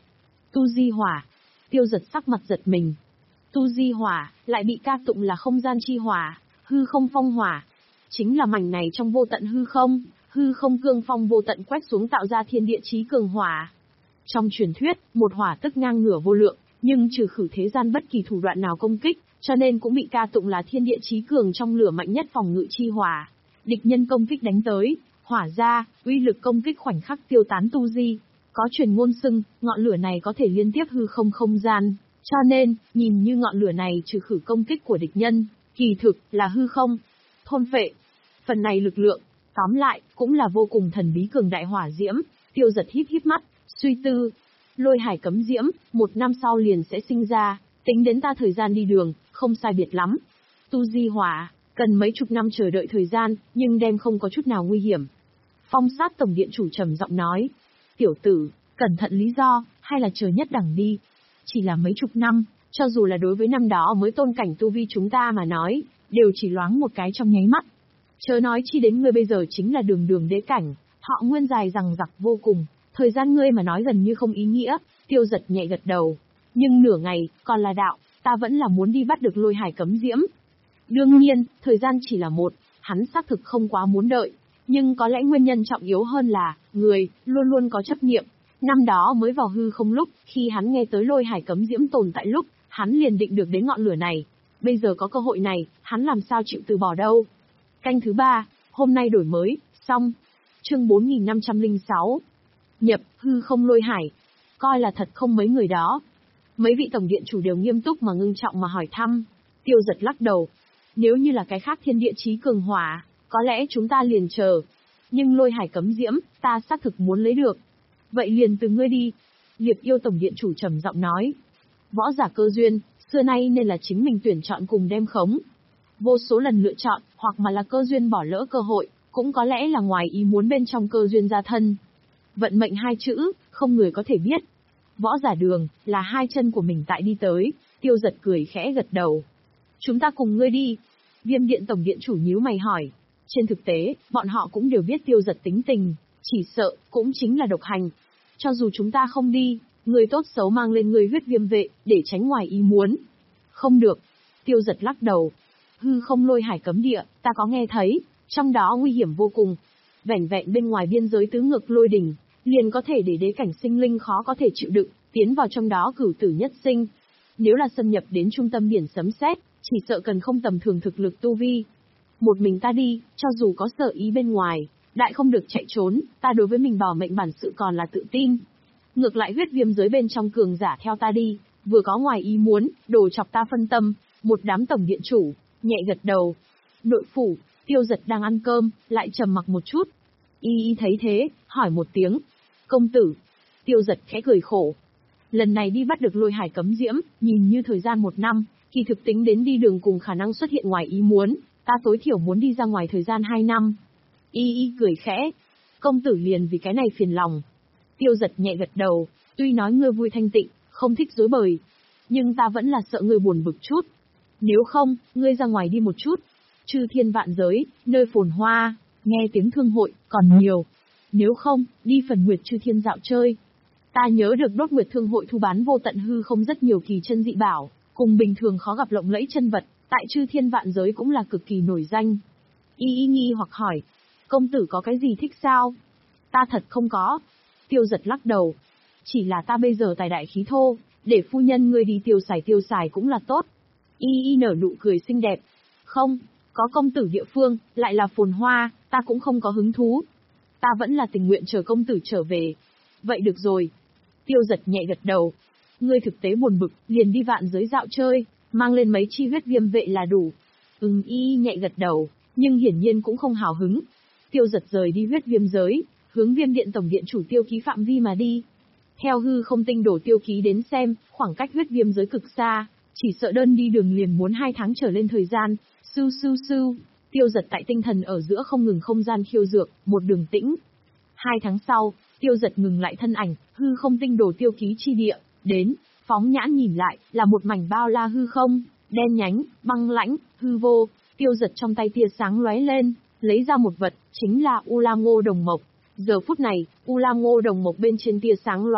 Tu di hỏa. Tiêu Giật sắc mặt giật mình. Tu di hỏa, lại bị ca tụng là không gian chi hỏa, hư không phong hỏa. Chính là mảnh này trong vô tận hư không, hư không cương phong vô tận quét xuống tạo ra thiên địa chí cường hỏa. Trong truyền thuyết, một hỏa tức ngang ngửa vô lượng, nhưng trừ khử thế gian bất kỳ thủ đoạn nào công kích, cho nên cũng bị ca tụng là thiên địa chí cường trong lửa mạnh nhất phòng ngự chi hỏa. Địch nhân công kích đánh tới, hỏa ra, uy lực công kích khoảnh khắc tiêu tán tu di. Có truyền ngôn xưng, ngọn lửa này có thể liên tiếp hư không không gian, cho nên, nhìn như ngọn lửa này trừ khử công kích của địch nhân, kỳ thực là hư không, thôn phệ. Phần này lực lượng, tóm lại, cũng là vô cùng thần bí cường đại hỏa diễm. Tiêu Giật híp híp mắt, suy tư. Lôi hải cấm diễm, một năm sau liền sẽ sinh ra, tính đến ta thời gian đi đường, không sai biệt lắm. Tu di hỏa, cần mấy chục năm chờ đợi thời gian, nhưng đem không có chút nào nguy hiểm. Phong sát tổng điện chủ trầm giọng nói. Tiểu tử, cẩn thận lý do, hay là chờ nhất đẳng đi. Chỉ là mấy chục năm, cho dù là đối với năm đó mới tôn cảnh tu vi chúng ta mà nói, đều chỉ loáng một cái trong nháy mắt. Chớ nói chi đến ngươi bây giờ chính là đường đường đế cảnh, họ nguyên dài rằng rặc vô cùng, thời gian ngươi mà nói gần như không ý nghĩa. Tiêu Giật nhẹ gật đầu. Nhưng nửa ngày, còn là đạo, ta vẫn là muốn đi bắt được lôi hải cấm diễm. Đương nhiên, thời gian chỉ là một, hắn xác thực không quá muốn đợi. Nhưng có lẽ nguyên nhân trọng yếu hơn là, người, luôn luôn có chấp niệm. Năm đó mới vào hư không lúc, khi hắn nghe tới lôi hải cấm diễm tồn tại lúc, hắn liền định được đến ngọn lửa này. Bây giờ có cơ hội này, hắn làm sao chịu từ bỏ đâu. Canh thứ ba, hôm nay đổi mới, xong. Chương bốn nghìn năm trăm lẻ sáu. Nhập, hư không lôi hải. Coi là thật không mấy người đó. Mấy vị tổng điện chủ đều nghiêm túc mà ngưng trọng mà hỏi thăm. Tiêu Giật lắc đầu. Nếu như là cái khác thiên địa chí cường hỏa, có lẽ chúng ta liền chờ. Nhưng lôi hải cấm diễm, ta xác thực muốn lấy được. Vậy liền từ ngươi đi. Liệp Yêu tổng điện chủ trầm giọng nói. Võ giả cơ duyên, xưa nay nên là chính mình tuyển chọn cùng đem khống. Vô số lần lựa chọn, hoặc mà là cơ duyên bỏ lỡ cơ hội, cũng có lẽ là ngoài ý muốn bên trong cơ duyên gia thân. Vận mệnh hai chữ, không người có thể biết. Võ giả đường, là hai chân của mình tại đi tới. Tiêu Giật cười khẽ gật đầu. Chúng ta cùng ngươi đi. Viêm điện tổng điện chủ nhíu mày hỏi. Trên thực tế, bọn họ cũng đều biết Tiêu Giật tính tình, chỉ sợ, cũng chính là độc hành. Cho dù chúng ta không đi, người tốt xấu mang lên người huyết viêm vệ, để tránh ngoài ý muốn. Không được. Tiêu Giật lắc đầu. Hư không lôi hải cấm địa, ta có nghe thấy, trong đó nguy hiểm vô cùng. Vẻn vẹn bên ngoài biên giới tứ ngược lôi đỉnh, liền có thể để đế cảnh sinh linh khó có thể chịu đựng, tiến vào trong đó cửu tử nhất sinh. Nếu là xâm nhập đến trung tâm biển sấm sét, chỉ sợ cần không tầm thường thực lực tu vi. Một mình ta đi, cho dù có sợ ý bên ngoài, đại không được chạy trốn, ta đối với mình bảo mệnh bản sự còn là tự tin. Ngược lại huyết viêm giới bên trong cường giả theo ta đi, vừa có ngoài ý muốn, đồ chọc ta phân tâm. Một đám tổng điện chủ, nhẹ gật đầu. Nội phủ, Tiêu Giật đang ăn cơm, lại trầm mặc một chút. Y y thấy thế, hỏi một tiếng. Công tử. Tiêu Giật khẽ cười khổ. Lần này đi bắt được lôi hải cấm diễm, nhìn như thời gian một năm, kỳ thực tính đến đi đường cùng khả năng xuất hiện ngoài ý muốn, ta tối thiểu muốn đi ra ngoài thời gian hai năm. Y y cười khẽ. Công tử liền vì cái này phiền lòng. Tiêu Giật nhẹ gật đầu, tuy nói ngươi vui thanh tịnh, không thích rối bời, nhưng ta vẫn là sợ ngươi buồn bực chút. Nếu không, ngươi ra ngoài đi một chút. Chư thiên vạn giới, nơi phồn hoa, nghe tiếng thương hội, còn nhiều. Nếu không, đi phần nguyệt chư thiên dạo chơi. Ta nhớ được đốt nguyệt thương hội thu bán vô tận hư không rất nhiều kỳ chân dị bảo, cùng bình thường khó gặp lộng lẫy chân vật, tại chư thiên vạn giới cũng là cực kỳ nổi danh. Y y nghi hoặc hỏi, công tử có cái gì thích sao? Ta thật không có. Tiêu Giật lắc đầu. Chỉ là ta bây giờ tài đại khí thô, để phu nhân ngươi đi tiêu xài tiêu xài cũng là tốt. Y y nở nụ cười xinh đẹp. Không, có công tử địa phương, lại là phồn hoa, ta cũng không có hứng thú. Ta vẫn là tình nguyện chờ công tử trở về. Vậy được rồi. Tiêu Giật nhẹ gật đầu. Ngươi thực tế buồn bực, liền đi vạn giới dạo chơi, mang lên mấy chi huyết viêm vệ là đủ. Ừm y nhẹ gật đầu, nhưng hiển nhiên cũng không hào hứng. Tiêu Giật rời đi huyết viêm giới, hướng viêm điện tổng điện chủ tiêu ký phạm vi mà đi. Theo hư không tinh đổ tiêu ký đến xem, khoảng cách huyết viêm giới cực xa, chỉ sợ đơn đi đường liền muốn hai tháng trở lên thời gian. Sưu sưu sưu, Tiêu Giật tại tinh thần ở giữa không ngừng không gian khiêu dược, một đường tĩnh. Hai tháng sau, Tiêu Giật ngừng lại thân ảnh, hư không tinh đồ tiêu ký chi địa, đến, phóng nhãn nhìn lại, là một mảnh bao la hư không, đen nhánh, băng lãnh, hư vô. Tiêu Giật trong tay tia sáng lóe lên, lấy ra một vật, chính là U Lam Ngô Đồng Mộc. Giờ phút này, U Lam Ngô Đồng Mộc bên trên tia sáng lóa mắt,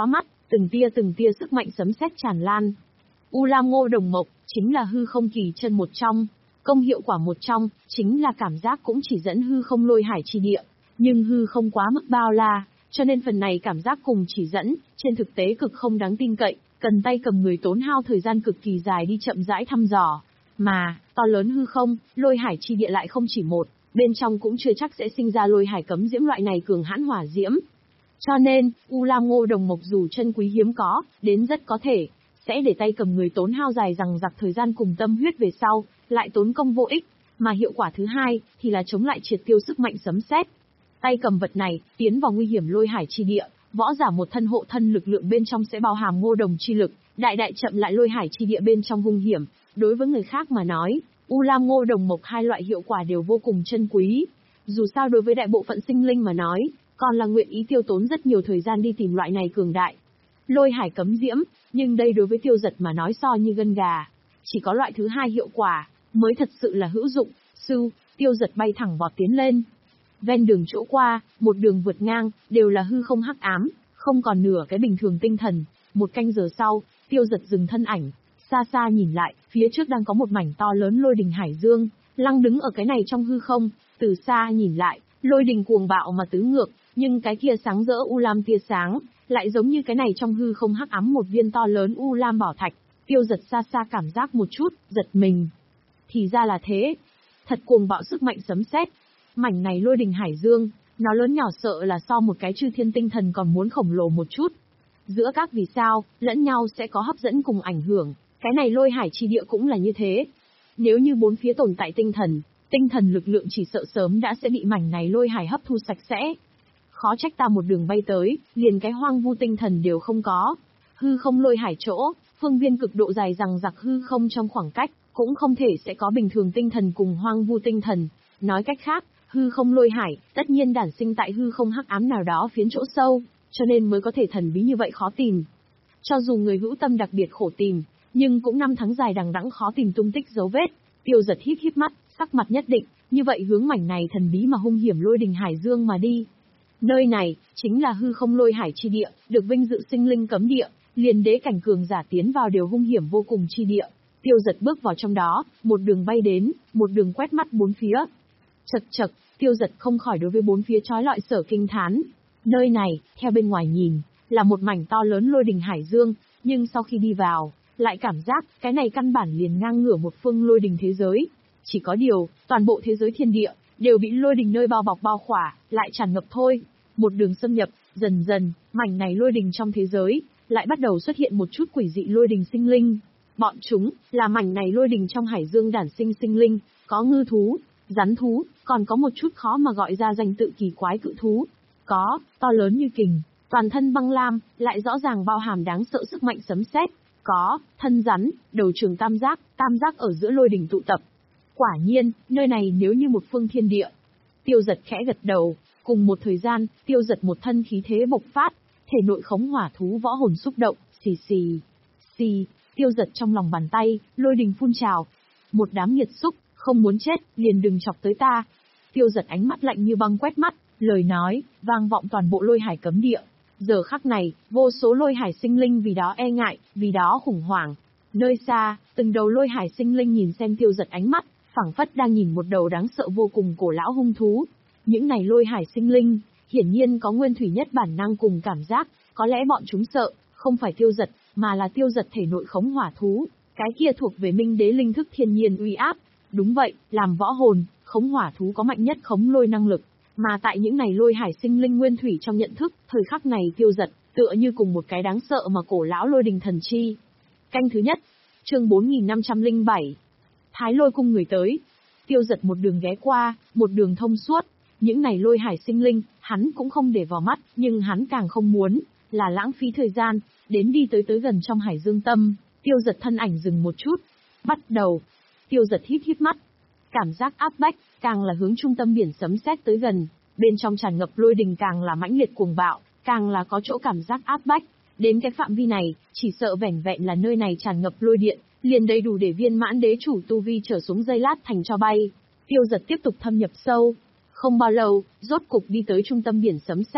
từng tia từng tia sức mạnh sấm sét tràn lan. U Lam Ngô Đồng Mộc chính là hư không kỳ chân một trong, công hiệu quả một trong, chính là cảm giác cũng chỉ dẫn hư không lôi hải chi địa, nhưng hư không quá mức bao la, cho nên phần này cảm giác cùng chỉ dẫn, trên thực tế cực không đáng tin cậy, cần tay cầm người tốn hao thời gian cực kỳ dài đi chậm rãi thăm dò. Mà, to lớn hư không, lôi hải chi địa lại không chỉ một, bên trong cũng chưa chắc sẽ sinh ra lôi hải cấm diễm loại này cường hãn hỏa diễm. Cho nên, U Lam Ngô Đồng Mộc dù chân quý hiếm có, đến rất có thể, sẽ để tay cầm người tốn hao dài rằng giặc thời gian cùng tâm huyết về sau, lại tốn công vô ích, mà hiệu quả thứ hai, thì là chống lại triệt tiêu sức mạnh sấm sét. Tay cầm vật này, tiến vào nguy hiểm lôi hải chi địa, võ giả một thân hộ thân lực lượng bên trong sẽ bao hàm ngô đồng chi lực, đại đại chậm lại lôi hải chi địa bên trong hung hiểm. Đối với người khác mà nói, U Lam Ngô Đồng Mộc hai loại hiệu quả đều vô cùng chân quý. Dù sao đối với đại bộ phận sinh linh mà nói, còn là nguyện ý tiêu tốn rất nhiều thời gian đi tìm loại này cường đại lôi hải cấm diễm, nhưng đây đối với Tiêu Dật mà nói so như gân gà. Chỉ có loại thứ hai hiệu quả, mới thật sự là hữu dụng. Sư, Tiêu Dật bay thẳng vọt tiến lên. Ven đường chỗ qua, một đường vượt ngang, đều là hư không hắc ám, không còn nửa cái bình thường tinh thần. Một canh giờ sau, Tiêu Dật dừng thân ảnh, xa xa nhìn lại, phía trước đang có một mảnh to lớn lôi đình hải dương, lăng đứng ở cái này trong hư không, từ xa nhìn lại, lôi đình cuồng bạo mà tứ ngược, nhưng cái kia sáng rỡ u lam tia sáng, lại giống như cái này trong hư không hắc ám một viên to lớn u lam bảo thạch. Tiêu Dật xa xa cảm giác một chút, giật mình. Thì ra là thế, thật cuồng bạo sức mạnh sấm sét. Mảnh này lôi đình hải dương, nó lớn nhỏ sợ là so một cái chư thiên tinh thần còn muốn khổng lồ một chút. Giữa các vì sao, lẫn nhau sẽ có hấp dẫn cùng ảnh hưởng, cái này lôi hải chi địa cũng là như thế. Nếu như bốn phía tồn tại tinh thần, tinh thần lực lượng chỉ sợ sớm đã sẽ bị mảnh này lôi hải hấp thu sạch sẽ. Khó trách ta một đường bay tới, liền cái hoang vu tinh thần đều không có. Hư không lôi hải chỗ, phương viên cực độ dài rằng giặc hư không trong khoảng cách, cũng không thể sẽ có bình thường tinh thần cùng hoang vu tinh thần. Nói cách khác, hư không lôi hải, tất nhiên đản sinh tại hư không hắc ám nào đó phiến chỗ sâu, cho nên mới có thể thần bí như vậy khó tìm. Cho dù người hữu tâm đặc biệt khổ tìm, nhưng cũng năm tháng dài đằng đẵng khó tìm tung tích dấu vết. Tiêu Dật híp híp mắt, sắc mặt nhất định, như vậy hướng mảnh này thần bí mà hung hiểm lôi đình hải dương mà đi. Nơi này, chính là hư không lôi hải chi địa, được vinh dự sinh linh cấm địa, liền đế cảnh cường giả tiến vào đều hung hiểm vô cùng chi địa. Tiêu Dật bước vào trong đó, một đường bay đến, một đường quét mắt bốn phía. Chật chật, Tiêu Dật không khỏi đối với bốn phía chói lọi sở kinh thán. Nơi này, theo bên ngoài nhìn, là một mảnh to lớn lôi đình hải dương, nhưng sau khi đi vào, lại cảm giác, cái này căn bản liền ngang ngửa một phương lôi đình thế giới. Chỉ có điều, toàn bộ thế giới thiên địa, đều bị lôi đình nơi bao bọc bao khỏa, lại tràn ngập thôi. Một đường xâm nhập, dần dần, mảnh này lôi đình trong thế giới, lại bắt đầu xuất hiện một chút quỷ dị lôi đình sinh linh. Bọn chúng, là mảnh này lôi đình trong hải dương đản sinh sinh linh, có ngư thú, rắn thú, còn có một chút khó mà gọi ra danh tự kỳ quái cự thú. Có, to lớn như kình, toàn thân băng lam, lại rõ ràng bao hàm đáng sợ sức mạnh sấm sét. Có, thân rắn, đầu trường tam giác, tam giác ở giữa lôi đình tụ tập. Quả nhiên, nơi này nếu như một phương thiên địa. Tiêu Dật khẽ gật đầu, cùng một thời gian, Tiêu Dật một thân khí thế bộc phát, thể nội khống hỏa thú võ hồn xúc động, xì xì, xì, Tiêu Dật trong lòng bàn tay, lôi đình phun trào. Một đám nghiệt xúc, không muốn chết, liền đừng chọc tới ta. Tiêu Dật ánh mắt lạnh như băng quét mắt, lời nói, vang vọng toàn bộ lôi hải cấm địa. Giờ khắc này, vô số lôi hải sinh linh vì đó e ngại, vì đó khủng hoảng. Nơi xa, từng đầu lôi hải sinh linh nhìn xem Tiêu Dật ánh mắt, phảng phất đang nhìn một đầu đáng sợ vô cùng cổ lão hung thú. Những này lôi hải sinh linh, hiển nhiên có nguyên thủy nhất bản năng cùng cảm giác, có lẽ bọn chúng sợ, không phải Tiêu Dật, mà là Tiêu Dật thể nội khống hỏa thú, cái kia thuộc về minh đế linh thức thiên nhiên uy áp. Đúng vậy, làm võ hồn, khống hỏa thú có mạnh nhất khống lôi năng lực, mà tại những này lôi hải sinh linh nguyên thủy trong nhận thức, thời khắc này Tiêu Dật, tựa như cùng một cái đáng sợ mà cổ lão lôi đình thần chi. Canh thứ nhất, chương bốn nghìn năm trăm lẻ bảy. Thái Lôi cung người tới. Tiêu Dật một đường ghé qua, một đường thông suốt. Những này lôi hải sinh linh, hắn cũng không để vào mắt, nhưng hắn càng không muốn, là lãng phí thời gian, đến đi tới tới gần trong hải dương tâm. Tiêu Dật thân ảnh dừng một chút. Bắt đầu. Tiêu Dật híp híp mắt. Cảm giác áp bách, càng là hướng trung tâm biển sấm sét tới gần. Bên trong tràn ngập lôi đình càng là mãnh liệt cuồng bạo, càng là có chỗ cảm giác áp bách. Đến cái phạm vi này, chỉ sợ vẻn vẹn là nơi này tràn ngập lôi điện, liền đầy đủ để viên mãn đế chủ tu vi trở xuống dây lát thành cho bay. Tiêu Dật tiếp tục thâm nhập sâu. Không bao lâu, rốt cục đi tới trung tâm biển sấm sét.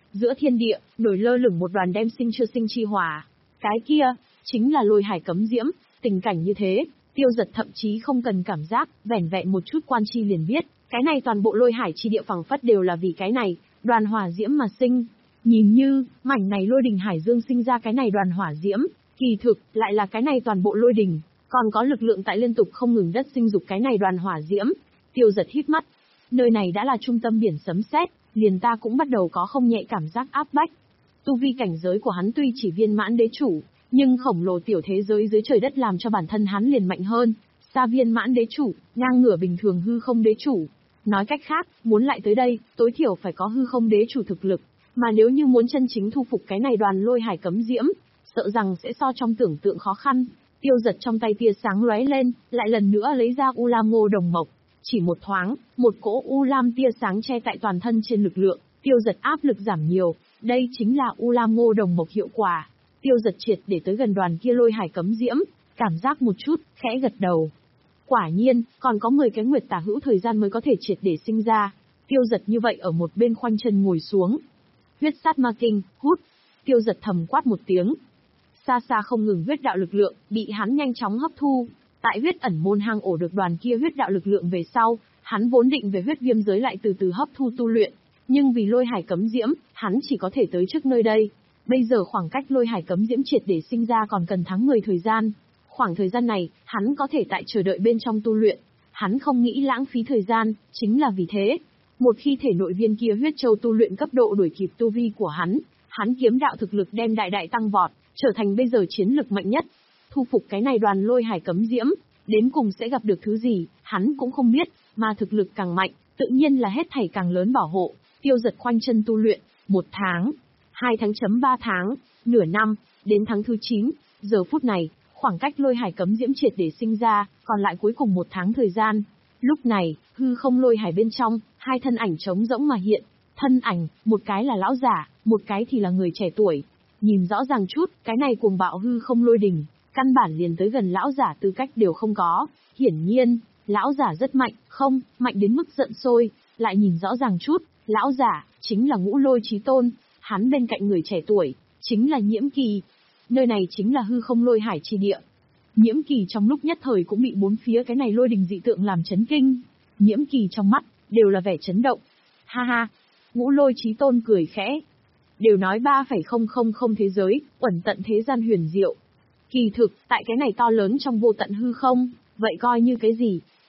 Giữa thiên địa, nổi lơ lửng một đoàn đem sinh chưa sinh chi hỏa. Cái kia, chính là lôi hải cấm diễm. Tình cảnh như thế, Tiêu Giật thậm chí không cần cảm giác, vẻn vẹn một chút quan chi liền biết, cái này toàn bộ lôi hải chi địa phẳng phất đều là vì cái này, đoàn hỏa diễm mà sinh. Nhìn như, mảnh này lôi đình hải dương sinh ra cái này đoàn hỏa diễm, kỳ thực, lại là cái này toàn bộ lôi đình, còn có lực lượng tại liên tục không ngừng đất sinh dục cái này đoàn hỏa diễm. Tiêu Giật hít mắt. Nơi này đã là trung tâm biển sấm sét, liền ta cũng bắt đầu có không nhẹ cảm giác áp bách. Tu vi cảnh giới của hắn tuy chỉ viên mãn đế chủ, nhưng khổng lồ tiểu thế giới dưới trời đất làm cho bản thân hắn liền mạnh hơn, xa viên mãn đế chủ, ngang ngửa bình thường hư không đế chủ. Nói cách khác, muốn lại tới đây, tối thiểu phải có hư không đế chủ thực lực, mà nếu như muốn chân chính thu phục cái này đoàn lôi hải cấm diễm, sợ rằng sẽ so trong tưởng tượng khó khăn. Tiêu Giật trong tay tia sáng lóe lên, lại lần nữa lấy ra U Lam Ngô Đồng Mộc. Chỉ một thoáng, một cỗ U Lam tia sáng che tại toàn thân trên lực lượng, Tiêu Giật áp lực giảm nhiều, đây chính là U Lam Ngô Đồng Mộc hiệu quả. Tiêu Giật triệt để tới gần đoàn kia lôi hải cấm diễm, cảm giác một chút, khẽ gật đầu. Quả nhiên, còn có mười cái nguyệt tả hữu thời gian mới có thể triệt để sinh ra. Tiêu Giật như vậy ở một bên khoanh chân ngồi xuống. Huyết sát ma kinh, hút. Tiêu Giật thầm quát một tiếng. Xa xa không ngừng huyết đạo lực lượng, bị hắn nhanh chóng hấp thu. Tại huyết ẩn môn hang ổ được đoàn kia huyết đạo lực lượng về sau, hắn vốn định về huyết viêm giới lại từ từ hấp thu tu luyện. Nhưng vì lôi hải cấm diễm, hắn chỉ có thể tới trước nơi đây. Bây giờ khoảng cách lôi hải cấm diễm triệt để sinh ra còn cần tháng mười thời gian. Khoảng thời gian này, hắn có thể tại chờ đợi bên trong tu luyện. Hắn không nghĩ lãng phí thời gian, chính là vì thế. Một khi thể nội viên kia huyết châu tu luyện cấp độ đuổi kịp tu vi của hắn, hắn kiếm đạo thực lực đem đại đại tăng vọt, trở thành bây giờ chiến lực mạnh nhất. Thu phục cái này đoàn lôi hải cấm diễm, đến cùng sẽ gặp được thứ gì, hắn cũng không biết, mà thực lực càng mạnh, tự nhiên là hết thảy càng lớn bảo hộ. Tiêu Giật khoanh chân tu luyện, một tháng, hai tháng chấm ba tháng, nửa năm, đến tháng thứ chín, giờ phút này, khoảng cách lôi hải cấm diễm triệt để sinh ra, còn lại cuối cùng một tháng thời gian. Lúc này, hư không lôi hải bên trong, hai thân ảnh trống rỗng mà hiện. Thân ảnh, một cái là lão giả, một cái thì là người trẻ tuổi. Nhìn rõ ràng chút, cái này cuồng bạo hư không lôi đình, căn bản liền tới gần lão giả tư cách đều không có. Hiển nhiên, lão giả rất mạnh, không, mạnh đến mức giận sôi. Lại nhìn rõ ràng chút, lão giả, chính là Ngũ Lôi Chí Tôn. Hắn bên cạnh người trẻ tuổi, chính là Nhiễm Kỳ. Nơi này chính là hư không lôi hải chi địa. Nhiễm Kỳ trong lúc nhất thời cũng bị bốn phía cái này lôi đình dị tượng làm chấn kinh. Nhiễm Kỳ trong mắt, đều là vẻ chấn động. Ha ha, Ngũ Lôi Chí Tôn cười khẽ. Đều nói ba phẩy không không không thế giới, uẩn tận thế gian huyền diệu. Kỳ thực, tại cái này to lớn trong vô tận hư không, vậy coi như cái gì,